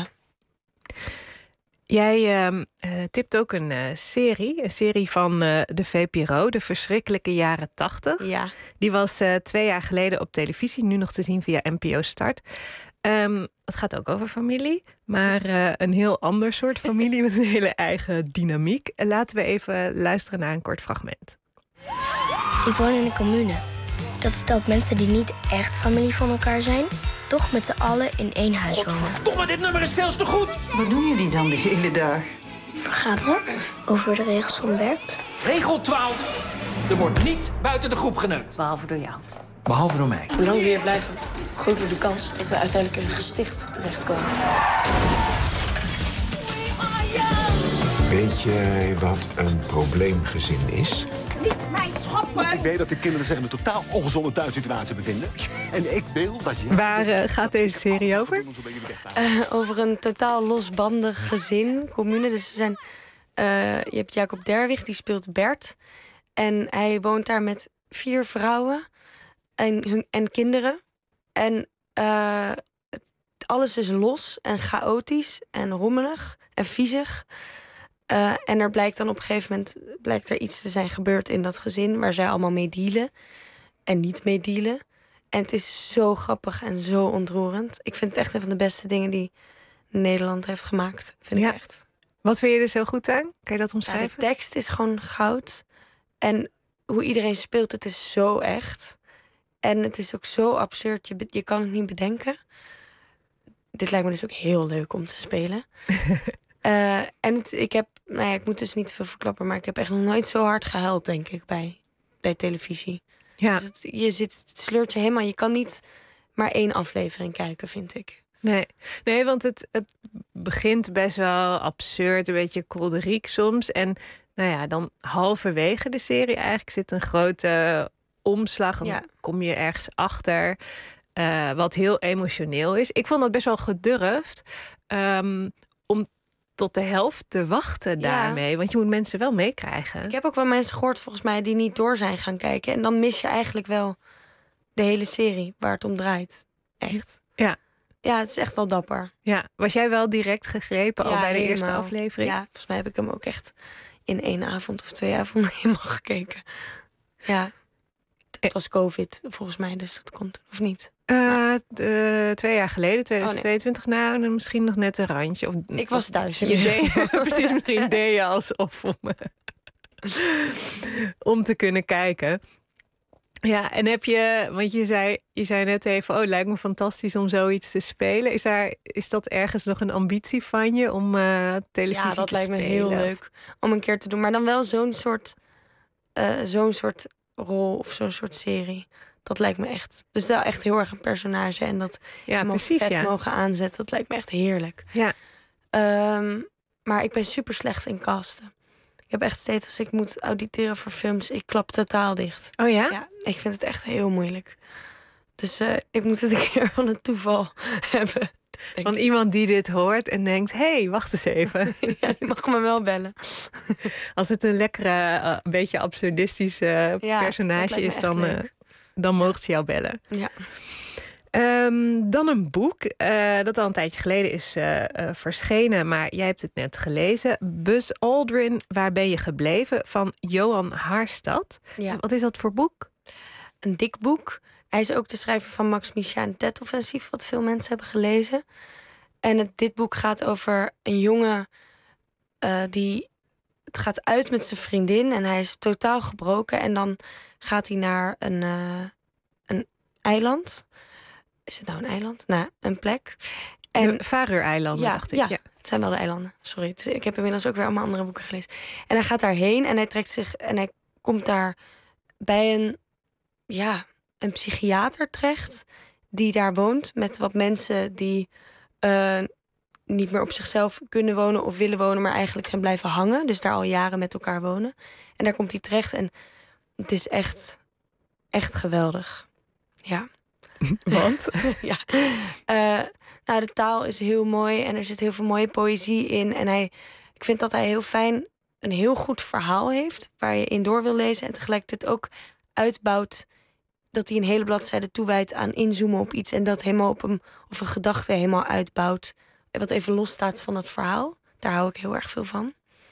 Jij uh, uh, tipt ook een uh, serie. Een serie van uh, de V P R O. De verschrikkelijke jaren tachtig. Ja. Die was uh, twee jaar geleden op televisie. Nu nog te zien via N P O Start. Um, het gaat ook over familie, maar uh, een heel ander soort familie met een hele eigen dynamiek. Laten we even luisteren naar een kort fragment. Ik woon in een commune. Dat stelt mensen die niet echt familie van elkaar zijn, toch met z'n allen in één huis wonen. Godverdomme, dit nummer is veel te goed! Wat doen jullie dan de hele dag? Vergaderen over de regels van werk. Regel twaalf. Er wordt niet buiten de groep geneukt. Behalve door jou. Behalve door mij. Hoe langer we hier blijven, hoe groter de kans dat we uiteindelijk in een gesticht terechtkomen. Weet je wat een probleemgezin is? Niet mijn schoppen! Ik weet dat de kinderen zich in een totaal ongezonde thuissituatie bevinden. En ik wil dat je... Waar uh, gaat deze serie over? Uh, over een totaal losbandig gezin, commune. Dus er zijn, uh, je hebt Jacob Derwig, die speelt Bert. En hij woont daar met vier vrouwen... En, hun, en kinderen. En uh, het, alles is los en chaotisch en rommelig en viezig. Uh, en er blijkt dan op een gegeven moment blijkt er iets te zijn gebeurd in dat gezin... waar zij allemaal mee dealen en niet mee dealen. En het is zo grappig en zo ontroerend. Ik vind het echt een van de beste dingen die Nederland heeft gemaakt. Vind ja. ik echt. Wat vind je er zo goed aan? Kan je dat omschrijven? Ja, de tekst is gewoon goud. En hoe iedereen speelt, het is zo echt... En het is ook zo absurd, je, je kan het niet bedenken. Dit lijkt me dus ook heel leuk om te spelen. uh, en het, ik heb, nou ja, ik moet dus niet te veel verklappen... maar ik heb echt nog nooit zo hard gehuild, denk ik, bij, bij televisie. Ja. Dus het, je zit, het sleurt je helemaal. Je kan niet maar één aflevering kijken, vind ik. Nee, nee want het, het begint best wel absurd, een beetje kolderiek soms. En nou ja, dan halverwege de serie eigenlijk zit een grote... omslag, en ja. dan kom je ergens achter. Uh, wat heel emotioneel is. Ik vond dat best wel gedurfd. Um, om tot de helft te wachten daarmee. Ja. Want je moet mensen wel meekrijgen. Ik heb ook wel mensen gehoord volgens mij die niet door zijn gaan kijken. En dan mis je eigenlijk wel de hele serie waar het om draait. Echt. Ja. Ja, het is echt wel dapper. Ja. Was jij wel direct gegrepen ja, al bij de helemaal. eerste aflevering? Ja, volgens mij heb ik hem ook echt in één avond of twee avonden helemaal gekeken. Ja. Het was COVID volgens mij, dus dat komt of niet? Uh, de, twee jaar geleden, tweeduizend tweeëntwintig, oh, nee. nou, misschien nog net een randje. Of, ik was thuis. Je deed, precies, misschien deed je alsof om, om te kunnen kijken. Ja, en heb je, want je zei, je zei net even, oh, het lijkt me fantastisch om zoiets te spelen. Is, daar, is dat ergens nog een ambitie van je om uh, televisie ja, dat te lijkt spelen? me heel leuk om een keer te doen. Maar dan wel zo'n soort, uh, zo'n soort rol of zo'n soort serie. Dat lijkt me echt. Dus wel echt heel erg een personage. En dat ja, precies, vet ja. mogen aanzetten. Dat lijkt me echt heerlijk. Ja. Um, maar ik ben super slecht in casten. Ik heb echt steeds als ik moet auditeren voor films, ik klap totaal dicht. Oh ja? Ja, ik vind het echt heel moeilijk. Dus uh, ik moet het een keer van een toeval hebben. Van ik. Iemand die dit hoort en denkt, hé, hey, wacht eens even. Ja, je mag me wel bellen. Als het een lekkere, uh, een beetje absurdistische uh, ja, personage is, dan, uh, dan mogen ze jou bellen. Ja. Um, dan een boek uh, dat al een tijdje geleden is uh, uh, verschenen, maar jij hebt het net gelezen. Buzz Aldrin, Waar ben je gebleven? Van Johan Haarstad. Ja. Wat is dat voor boek? Een dik boek. Hij is ook de schrijver van Max Micha en Ted Offensief, wat veel mensen hebben gelezen. En het, dit boek gaat over een jongen uh, die... Het gaat uit met zijn vriendin en hij is totaal gebroken. En dan gaat hij naar een, uh, een eiland... Is het nou een eiland? Nou, een plek. En, de Faroe-eilanden, ja, dacht ik. Ja, ja, het zijn wel de eilanden. Sorry, het, ik heb inmiddels ook weer allemaal andere boeken gelezen. En hij gaat daarheen en hij trekt zich... En hij komt daar bij een... Ja, een psychiater terecht... die daar woont met wat mensen die... Uh, niet meer op zichzelf kunnen wonen of willen wonen... maar eigenlijk zijn blijven hangen. Dus daar al jaren met elkaar wonen. En daar komt hij terecht en het is echt... Echt geweldig. Ja. Want? ja. Uh, nou, de taal is heel mooi en er zit heel veel mooie poëzie in. En hij, ik vind dat hij heel fijn een heel goed verhaal heeft... waar je in door wil lezen en tegelijkertijd ook uitbouwt... dat hij een hele bladzijde toewijdt aan inzoomen op iets... en dat helemaal op hem, of een gedachte helemaal uitbouwt... wat even losstaat van het verhaal. Daar hou ik heel erg veel van.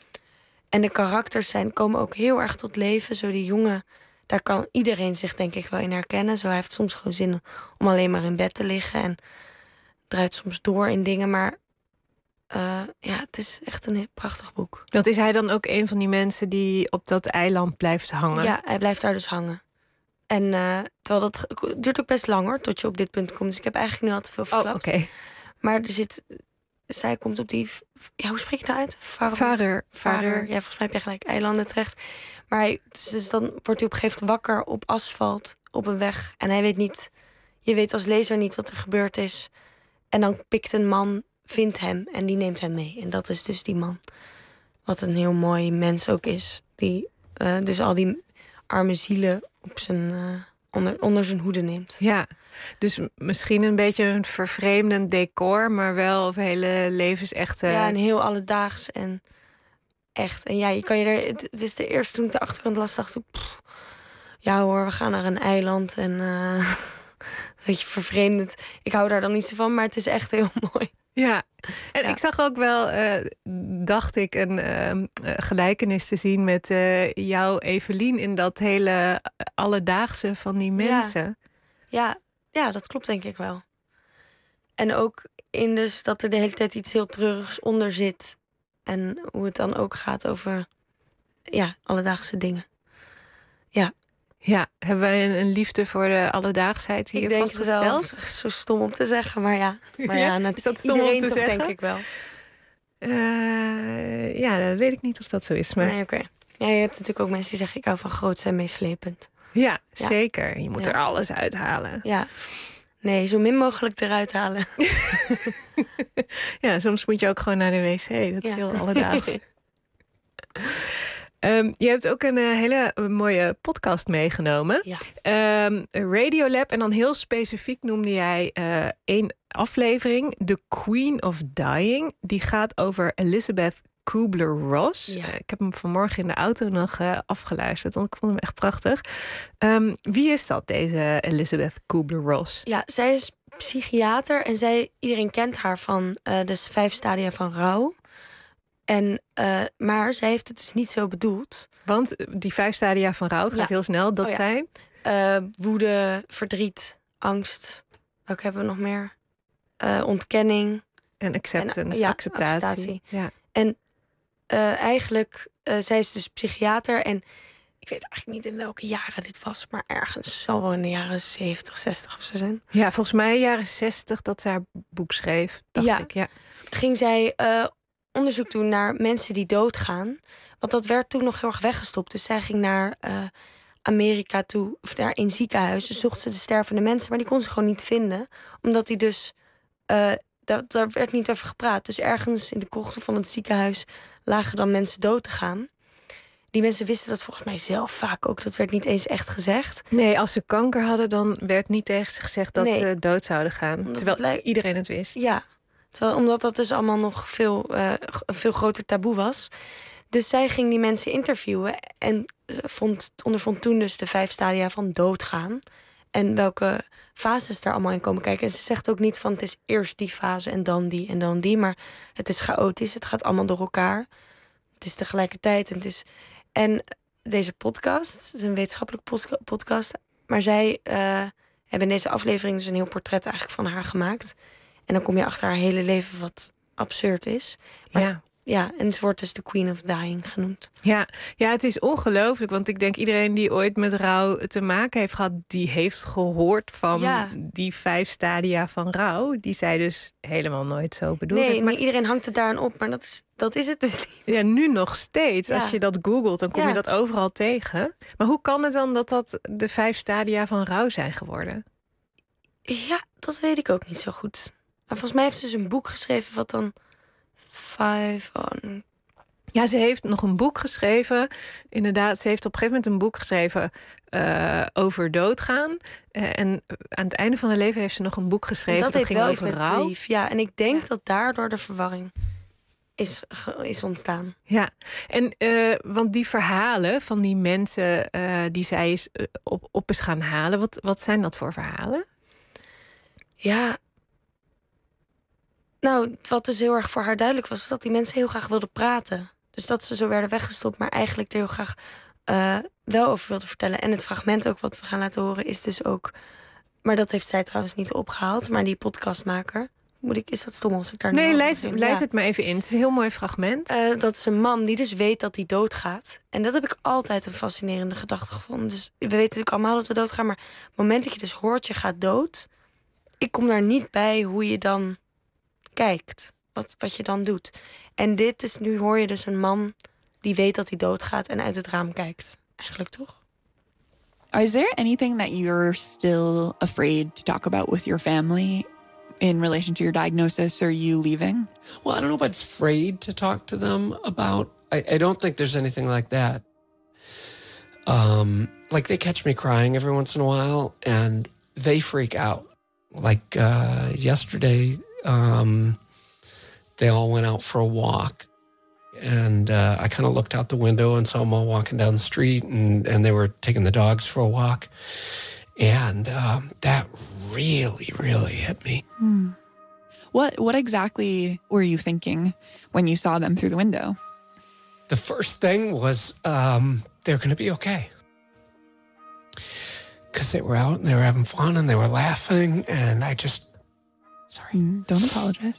En de karakters zijn, komen ook heel erg tot leven. Zo die jongen... Daar kan iedereen zich denk ik wel in herkennen. Zo hij heeft soms gewoon zin om alleen maar in bed te liggen. En draait soms door in dingen. Maar uh, ja, het is echt een prachtig boek. Dat is hij dan ook een van die mensen die op dat eiland blijft hangen? Ja, hij blijft daar dus hangen. En uh, terwijl dat duurt ook best lang hoor, tot je op dit punt komt. Dus ik heb eigenlijk nu al te veel verklapt. Oh, oké. Okay. Maar er zit... Zij komt op die... Ja, hoe spreek je dat uit? Vader. Vader. Ja, volgens mij heb je gelijk eilanden terecht. Maar hij, dus dan wordt hij op een gegeven moment wakker op asfalt, op een weg. En hij weet niet... Je weet als lezer niet wat er gebeurd is. En dan pikt een man, vindt hem en die neemt hem mee. En dat is dus die man. Wat een heel mooi mens ook is. Die uh, dus al die arme zielen op zijn... Uh, Onder, onder zijn hoede neemt. Ja, dus misschien een beetje een vervreemdend decor... maar wel een hele levensechte... Ja, een heel alledaags en echt. En ja, je kan je er... Het is de eerste toen ik de achterkant las, dacht ik... Pff, ja hoor, we gaan naar een eiland en... Uh, een beetje vervreemdend. Ik hou daar dan niet zo van, maar het is echt heel mooi. Ja, en ja. Ik zag ook wel, uh, dacht ik, een uh, gelijkenis te zien met uh, jouw Evelien in dat hele alledaagse van die mensen. Ja. Ja, ja, dat klopt denk ik wel. En ook in dus dat er de hele tijd iets heel treurigs onder zit. En hoe het dan ook gaat over ja, alledaagse dingen. Ja. Ja, hebben wij een, een liefde voor de alledaagsheid hier ik vastgesteld? Denk het wel, zo stom om te zeggen, maar ja. Maar ja, ja is dat stom om te toch, zeggen? Denk ik wel. Uh, ja, dat weet ik niet of dat zo is. Maar... Nee, oké. Okay. Ja, je hebt natuurlijk ook mensen die zeggen, ik hou van groots en meeslepend. Ja, ja, zeker. Je moet ja. er alles uithalen. Ja. Nee, zo min mogelijk eruit halen. Ja, soms moet je ook gewoon naar de wc. Dat is ja. heel alledaags. Um, je hebt ook een uh, hele mooie podcast meegenomen. Ja. Um, Radiolab. En dan heel specifiek noemde jij uh, één aflevering. The Queen of Dying. Die gaat over Elizabeth Kubler-Ross. Ja. Uh, ik heb hem vanmorgen in de auto nog uh, afgeluisterd. Want ik vond hem echt prachtig. Um, wie is dat, deze Elizabeth Kubler-Ross? Ja, zij is psychiater. En zij, iedereen kent haar van uh, de vijf stadia van rouw. En, uh, maar zij heeft het dus niet zo bedoeld. Want die vijf stadia van rouw gaat ja. heel snel. Dat oh ja. zijn? Uh, woede, verdriet, angst. Welke hebben we nog meer? Uh, ontkenning. En acceptance, en, ja, acceptatie. acceptatie. Ja. En uh, eigenlijk, uh, zij is dus psychiater. En ik weet eigenlijk niet in welke jaren dit was. Maar ergens zal wel in de jaren zeventig, zestig of zo zijn. Ja, volgens mij jaren zestig dat ze haar boek schreef, dacht ja. ik. Ja. Ging zij... Uh, onderzoek doen naar mensen die doodgaan. Want dat werd toen nog heel erg weggestopt. Dus zij ging naar uh, Amerika toe, of daar in ziekenhuizen. Dus zocht ze de stervende mensen, maar die kon ze gewoon niet vinden. Omdat die dus... Uh, dat, daar werd niet over gepraat. Dus ergens in de krochten van het ziekenhuis lagen dan mensen dood te gaan. Die mensen wisten dat volgens mij zelf vaak ook. Dat werd niet eens echt gezegd. Nee, als ze kanker hadden, dan werd niet tegen ze gezegd dat nee. ze dood zouden gaan. Omdat terwijl het blijk... iedereen het wist. Ja. Terwijl, omdat dat dus allemaal nog veel, uh, een veel groter taboe was. Dus zij ging die mensen interviewen. En vond, ondervond toen dus de vijf stadia van doodgaan. En welke fases daar allemaal in komen kijken. En ze zegt ook niet van het is eerst die fase en dan die en dan die. Maar het is chaotisch. Het gaat allemaal door elkaar. Het is tegelijkertijd. En, het is... en deze podcast, het is een wetenschappelijke podcast. Maar zij uh, hebben in deze aflevering dus een heel portret eigenlijk van haar gemaakt. En dan kom je achter haar hele leven wat absurd is. Maar ja. ja, en ze wordt dus de Queen of Dying genoemd. Ja, ja, het is ongelooflijk. Want ik denk iedereen die ooit met rouw te maken heeft gehad... die heeft gehoord van ja. die vijf stadia van rouw... die zij dus helemaal nooit zo bedoeld nee, heeft. Maar nee, iedereen hangt het daaraan op, maar dat is, dat is het dus niet. Ja, nu nog steeds. Ja. Als je dat googelt, dan kom ja. je dat overal tegen. Maar hoe kan het dan dat dat de vijf stadia van rouw zijn geworden? Ja, dat weet ik ook niet zo goed. Maar volgens mij heeft ze dus een boek geschreven wat dan vijf on... Ja, ze heeft nog een boek geschreven. Inderdaad, ze heeft op een gegeven moment een boek geschreven uh, over doodgaan. Uh, en aan het einde van haar leven heeft ze nog een boek geschreven. Dat, dat heeft ging wel over iets rouw. met brief. Ja, en ik denk ja. dat daardoor de verwarring is, is ontstaan. Ja, en uh, want die verhalen van die mensen uh, die zij is op, op is gaan halen, wat, wat zijn dat voor verhalen? Ja. Nou, wat dus heel erg voor haar duidelijk was, is dat die mensen heel graag wilden praten. Dus dat ze zo werden weggestopt, maar eigenlijk er heel graag uh, wel over wilden vertellen. En het fragment ook wat we gaan laten horen is dus ook... Maar dat heeft zij trouwens niet opgehaald. Maar die podcastmaker... Moet ik, is dat stom als ik daar nee, nu leid, leid ja. het maar even in. Het is een heel mooi fragment. Uh, dat is een man die dus weet dat hij doodgaat. En dat heb ik altijd een fascinerende gedachte gevonden. Dus we weten natuurlijk allemaal dat we doodgaan. Maar op het moment dat je dus hoort, je gaat dood... Ik kom daar niet bij hoe je dan kijkt. Wat, wat je dan doet. En dit is, nu hoor je dus een man die weet dat hij doodgaat en uit het raam kijkt. Eigenlijk toch? Is there anything that you're still afraid to talk about with your family in relation to your diagnosis or you leaving? Well, I don't know about afraid to talk to them about. I, I don't think there's anything like that. Um, like they catch me crying every once in a while and they freak out. Like uh, yesterday, um, they all went out for a walk. And uh, I kind of looked out the window and saw them all walking down the street, and, and they were taking the dogs for a walk. And um, that really, really hit me. Hmm. What what exactly were you thinking when you saw them through the window? The first thing was um, they're going to be okay. Because they were out and they were having fun and they were laughing, and I just... Sorry. Mm, don't apologize.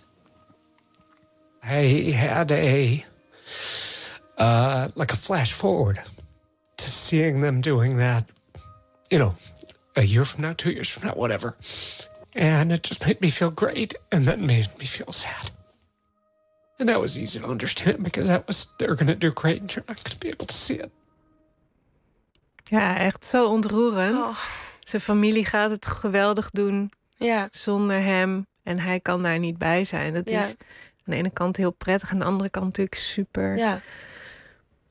I had a... Uh, like a flash forward to seeing them doing that, you know, a year from now, two years from now, whatever. And it just made me feel great, and that made me feel sad. And that was easy to understand, because that was, they're going to do great and you're not going to be able to see it. Ja, echt zo ontroerend. Oh. Zijn familie gaat het geweldig doen ja. zonder hem. En hij kan daar niet bij zijn. Dat ja. is aan de ene kant heel prettig. Aan de andere kant natuurlijk super ja.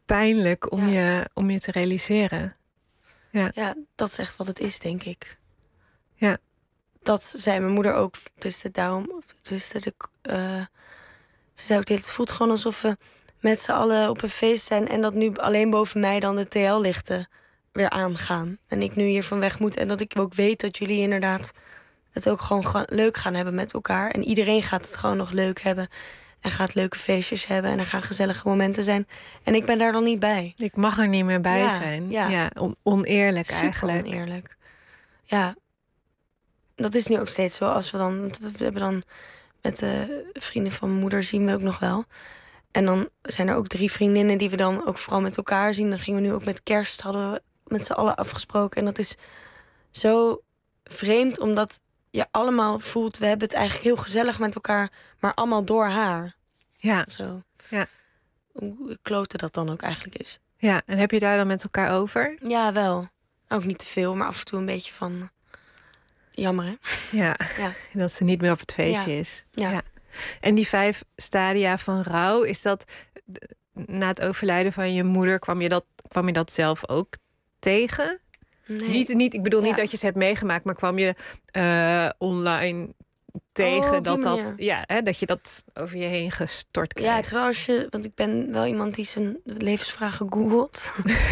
pijnlijk om, ja. je, om je te realiseren. Ja. ja, dat is echt wat het is, denk ik. Ja. Dat zei mijn moeder ook. Dus de, daarom, dus de, uh, ze zei ook, het voelt gewoon alsof we met z'n allen op een feest zijn en dat nu alleen boven mij dan de T L-lichten weer aangaan. En ik nu hiervan weg moet. En dat ik ook weet dat jullie inderdaad het ook gewoon ga- leuk gaan hebben met elkaar. En iedereen gaat het gewoon nog leuk hebben. En gaat leuke feestjes hebben. En er gaan gezellige momenten zijn. En ik ben daar dan niet bij. Ik mag er niet meer bij ja, zijn. Ja, ja on- oneerlijk Super eigenlijk. oneerlijk. Ja, dat is nu ook steeds zo. Als we dan, want we hebben dan met de vrienden van mijn moeder zien we ook nog wel. En dan zijn er ook drie vriendinnen die we dan ook vooral met elkaar zien. Dan gingen we nu ook met kerst, hadden we met z'n allen afgesproken. En dat is zo vreemd, omdat je allemaal voelt, we hebben het eigenlijk heel gezellig met elkaar, maar allemaal door haar. Ja. Zo. Ja. Hoe klote dat dan ook eigenlijk is. Ja, en heb je het daar dan met elkaar over? Ja, wel. Ook niet te veel, maar af en toe een beetje van jammer, hè? Ja, ja. dat ze niet meer op het feestje ja. is. Ja. ja. En die vijf stadia van rouw, is dat na het overlijden van je moeder, kwam je dat, kwam je dat zelf ook tegen? Nee. Niet, niet, ik bedoel ja. niet dat je ze hebt meegemaakt, maar kwam je uh, online tegen oh, dat, dat, manier. ja, hè, dat je dat over je heen gestort kreeg? Ja, het is wel als je, want ik ben wel iemand die zijn levensvragen googelt.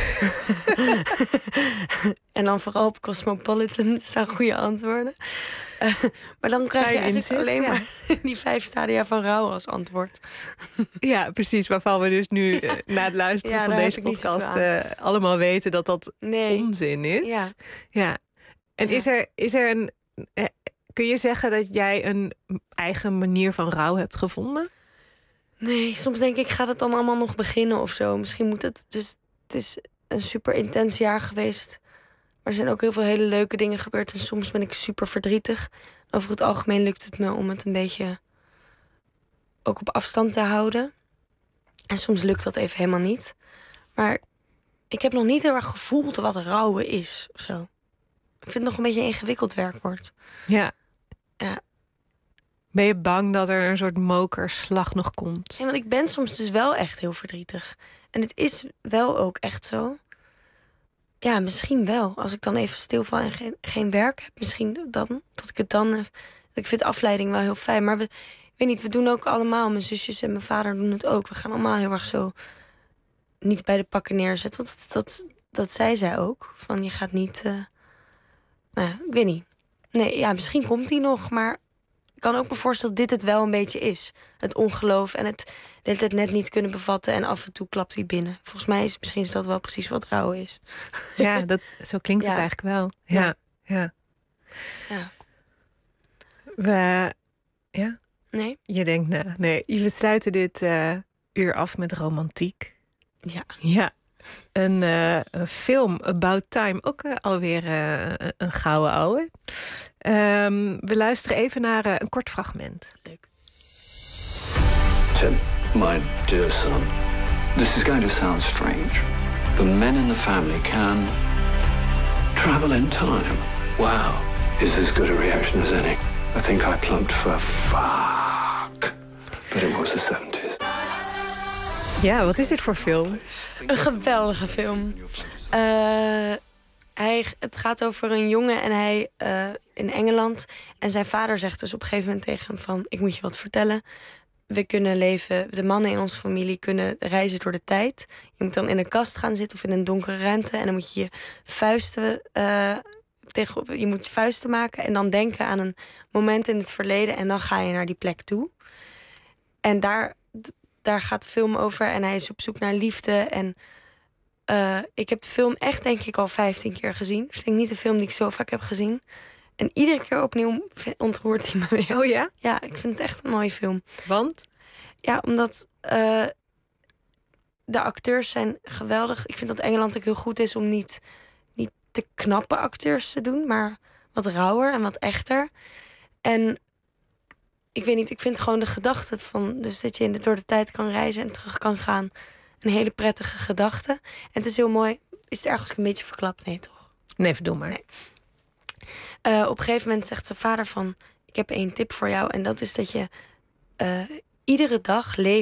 En dan vooral op Cosmopolitan staan goede antwoorden. Uh, maar dan krijg je eigenlijk inzicht, alleen ja. maar die vijf stadia van rouw als antwoord. Ja, precies. Waarvan we dus nu uh, na het luisteren ja, van deze podcast uh, allemaal weten dat dat nee. onzin is. Ja. ja. En ja. Is, er, is er een... Uh, kun je zeggen dat jij een eigen manier van rouw hebt gevonden? Nee, soms denk ik, gaat het dan allemaal nog beginnen of zo? Misschien moet het... Dus het is een super intens jaar geweest. Maar er zijn ook heel veel hele leuke dingen gebeurd. En soms ben ik super verdrietig. Over het algemeen lukt het me om het een beetje ook op afstand te houden. En soms lukt dat even helemaal niet. Maar ik heb nog niet heel erg gevoeld wat rouwen is of zo. Ik vind het nog een beetje een ingewikkeld werkwoord. Ja. Ja. Ben je bang dat er een soort mokerslag nog komt? Ja, want ik ben soms dus wel echt heel verdrietig. En het is wel ook echt zo. Ja, misschien wel. Als ik dan even stilval en geen, geen werk heb, misschien dan. Dat ik het dan... Ik vind afleiding wel heel fijn. Maar we, ik weet niet, we doen ook allemaal... Mijn zusjes en mijn vader doen het ook. We gaan allemaal heel erg zo... Niet bij de pakken neerzetten. Dat, dat, dat zei zij ook. Van, je gaat niet... Uh, nou ja, ik weet niet. Nee, ja, misschien komt die nog, maar... Ik kan ook me voorstellen dat dit het wel een beetje is. Het ongeloof en het, het, het net niet kunnen bevatten... en af en toe klapt hij binnen. Volgens mij is misschien is dat wel precies wat rouw is. Ja, dat, zo klinkt ja. het eigenlijk wel. Ja, ja. ja. We, ja? Nee. Je denkt, nou, nee. We sluiten dit uh, uur af met romantiek. Ja. Ja. Een, uh, een film, About Time, ook uh, alweer uh, een gouden ouwe. Um, we luisteren even naar uh, een kort fragment. Leuk. Tim, my dear son, this is going to sound strange. The men in the family can travel in time. Wow. Is as good a reaction as any. I think I plumped for fuck. But it was the seventies. Ja, wat is dit voor film? Een geweldige film. Uh, hij, het gaat over een jongen en hij uh, in Engeland. En zijn vader zegt dus op een gegeven moment tegen hem van... ik moet je wat vertellen. We kunnen leven, de mannen in onze familie kunnen reizen door de tijd. Je moet dan in een kast gaan zitten of in een donkere ruimte. En dan moet je je vuisten... Uh, tegen, je moet je vuisten maken en dan denken aan een moment in het verleden. En dan ga je naar die plek toe. En daar... Daar gaat de film over en hij is op zoek naar liefde. En uh, ik heb de film echt denk ik al vijftien keer gezien. Dus ik denk niet de film die ik zo vaak heb gezien. En iedere keer opnieuw ontroert hij me weer. Oh ja? Ja, ik vind het echt een mooie film. Want? Ja, omdat uh, de acteurs zijn geweldig. Ik vind dat Engeland ook heel goed is om niet, niet te knappe acteurs te doen. Maar wat rauwer en wat echter. En... Ik weet niet, ik vind gewoon de gedachte van... dus dat je in de, door de tijd kan reizen en terug kan gaan... een hele prettige gedachte. En het is heel mooi. Is het ergens een beetje verklapt? Nee, toch? Nee, verdoe maar. Nee. Uh, op een gegeven moment zegt zijn vader van... ik heb één tip voor jou en dat is dat je... Uh, iedere dag leeft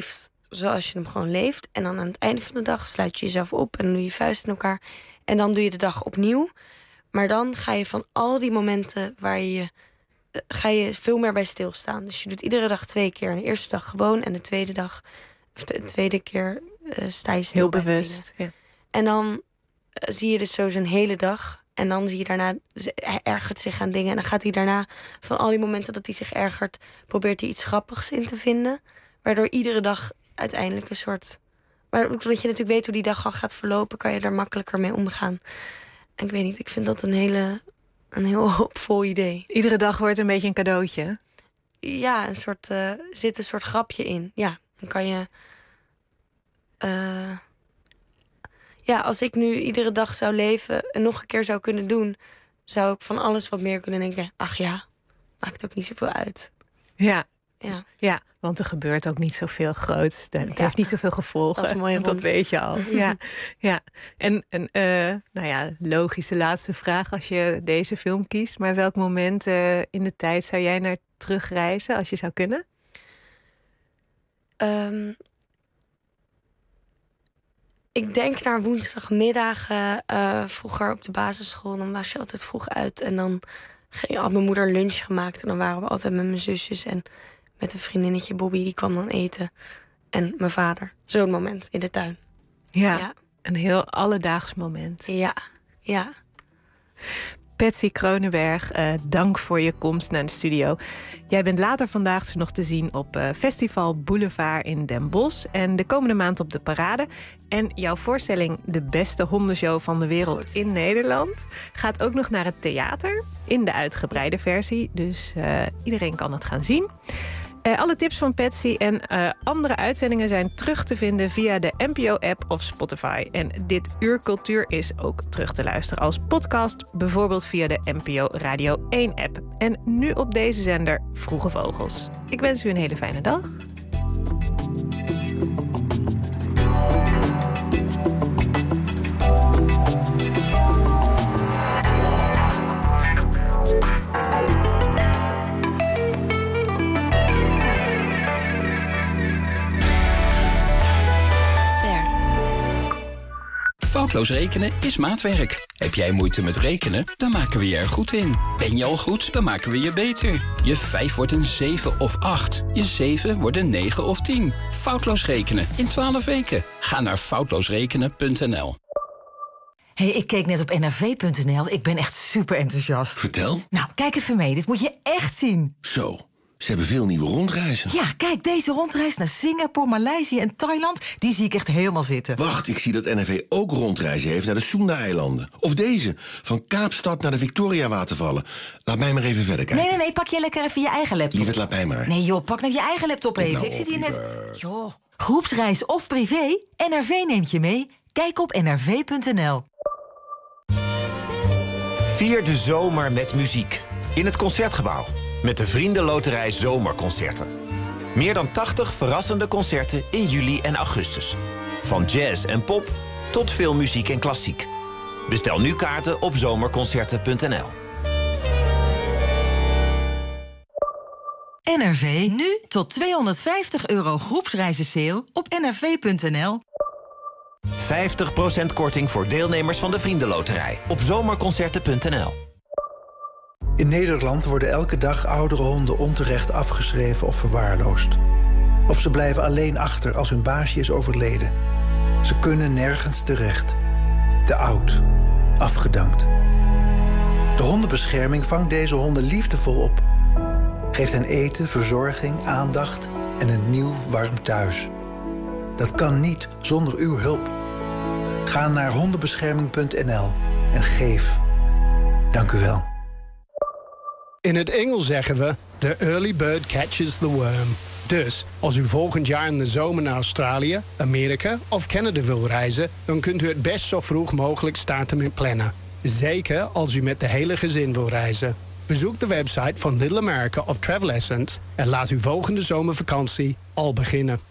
zoals je hem gewoon leeft. En dan aan het einde van de dag sluit je jezelf op en dan doe je vuisten in elkaar. En dan doe je de dag opnieuw. Maar dan ga je van al die momenten waar je, uh, ga je veel meer bij stilstaan. Dus je doet iedere dag twee keer. En de eerste dag gewoon en de tweede dag, of de tweede keer uh, sta je stil. Heel bij bewust. Ja. En dan uh, zie je dus zo zijn hele dag. En dan zie je daarna, hij ergert zich aan dingen. En dan gaat hij daarna, van al die momenten dat hij zich ergert, probeert hij iets grappigs in te vinden. Waardoor iedere dag uiteindelijk een soort... Maar omdat je natuurlijk weet hoe die dag al gaat verlopen, kan je er makkelijker mee omgaan. En ik weet niet, ik vind dat een hele, een heel hoopvol idee. Iedere dag wordt een beetje een cadeautje. Ja, een soort, uh, zit een soort grapje in. Ja, dan kan je... Uh, ja, als ik nu iedere dag zou leven en nog een keer zou kunnen doen, zou ik van alles wat meer kunnen denken. Ach ja, maakt ook niet zoveel uit. Ja. Ja. Ja, want er gebeurt ook niet zoveel groots. Het Ja. heeft niet zoveel gevolgen. Dat is mooi dat rond. weet je al. Ja, ja. En, en uh, nou ja, logische laatste vraag als je deze film kiest. Maar welk moment uh, in de tijd zou jij naar terugreizen als je zou kunnen? Um, ik denk naar woensdagmiddagen uh, vroeger op de basisschool. Dan was je altijd vroeg uit en dan ging, had mijn moeder lunch gemaakt. En dan waren we altijd met mijn zusjes en met een vriendinnetje Bobby, die kwam dan eten. En mijn vader. Zo'n moment in de tuin. Ja, ja. Een heel alledaags moment. Ja, ja. Patsy Kronenberg, uh, dank voor je komst naar de studio. Jij bent later vandaag dus nog te zien op uh, Festival Boulevard in Den Bosch. En de komende maand op de Parade. En jouw voorstelling De Beste Hondenshow van de Wereld Goed. in Nederland gaat ook nog naar het theater in de uitgebreide versie. Dus uh, iedereen kan het gaan zien. Uh, alle tips van Patsy en uh, andere uitzendingen zijn terug te vinden via de N P O-app of Spotify. En dit Uur Cultuur is ook terug te luisteren als podcast, bijvoorbeeld via de N P O Radio één-app. En nu op deze zender Vroege Vogels. Ik wens u een hele fijne dag. Foutloos rekenen is maatwerk. Heb jij moeite met rekenen? Dan maken we je er goed in. Ben je al goed? Dan maken we je beter. Je vijf wordt een zeven of acht. Je zeven wordt een negen of tien. Foutloos rekenen in twaalf weken. Ga naar foutloosrekenen punt n l. Hé, hey, ik keek net op N R V punt n l. Ik ben echt super enthousiast. Vertel. Nou, kijk even mee. Dit moet je echt zien. Zo. Ze hebben veel nieuwe rondreizen. Ja, kijk, deze rondreis naar Singapore, Maleisië en Thailand, die zie ik echt helemaal zitten. Wacht, ik zie dat N R V ook rondreizen heeft naar de Sunda-eilanden. Of deze, van Kaapstad naar de Victoria-watervallen. Laat mij maar even verder kijken. Nee, nee, nee, pak je lekker even je eigen laptop. Lieverd, laat mij maar. Nee joh, pak nou je eigen laptop even. Nou, ik zit hier net... lieverd. Joh, groepsreis of privé, N R V neemt je mee. Kijk op N R V punt n l. Vier de zomer met muziek. In het Concertgebouw. Met de Vriendenloterij Zomerconcerten. Meer dan tachtig verrassende concerten in juli en augustus. Van jazz en pop tot veel muziek en klassiek. Bestel nu kaarten op zomerconcerten punt n l. N R V, nu tot tweehonderdvijftig euro groepsreizen sale op N R V punt n l. vijftig procent korting voor deelnemers van de Vriendenloterij op zomerconcerten punt n l. In Nederland worden elke dag oudere honden onterecht afgeschreven of verwaarloosd. Of ze blijven alleen achter als hun baasje is overleden. Ze kunnen nergens terecht. Te oud. Afgedankt. De hondenbescherming vangt deze honden liefdevol op. Geeft hen eten, verzorging, aandacht en een nieuw warm thuis. Dat kan niet zonder uw hulp. Ga naar hondenbescherming punt n l en geef. Dank u wel. In het Engels zeggen we, the early bird catches the worm. Dus, als u volgend jaar in de zomer naar Australië, Amerika of Canada wil reizen, dan kunt u het best zo vroeg mogelijk starten met plannen. Zeker als u met de hele gezin wil reizen. Bezoek de website van Little America of Travel Essence en laat uw volgende zomervakantie al beginnen.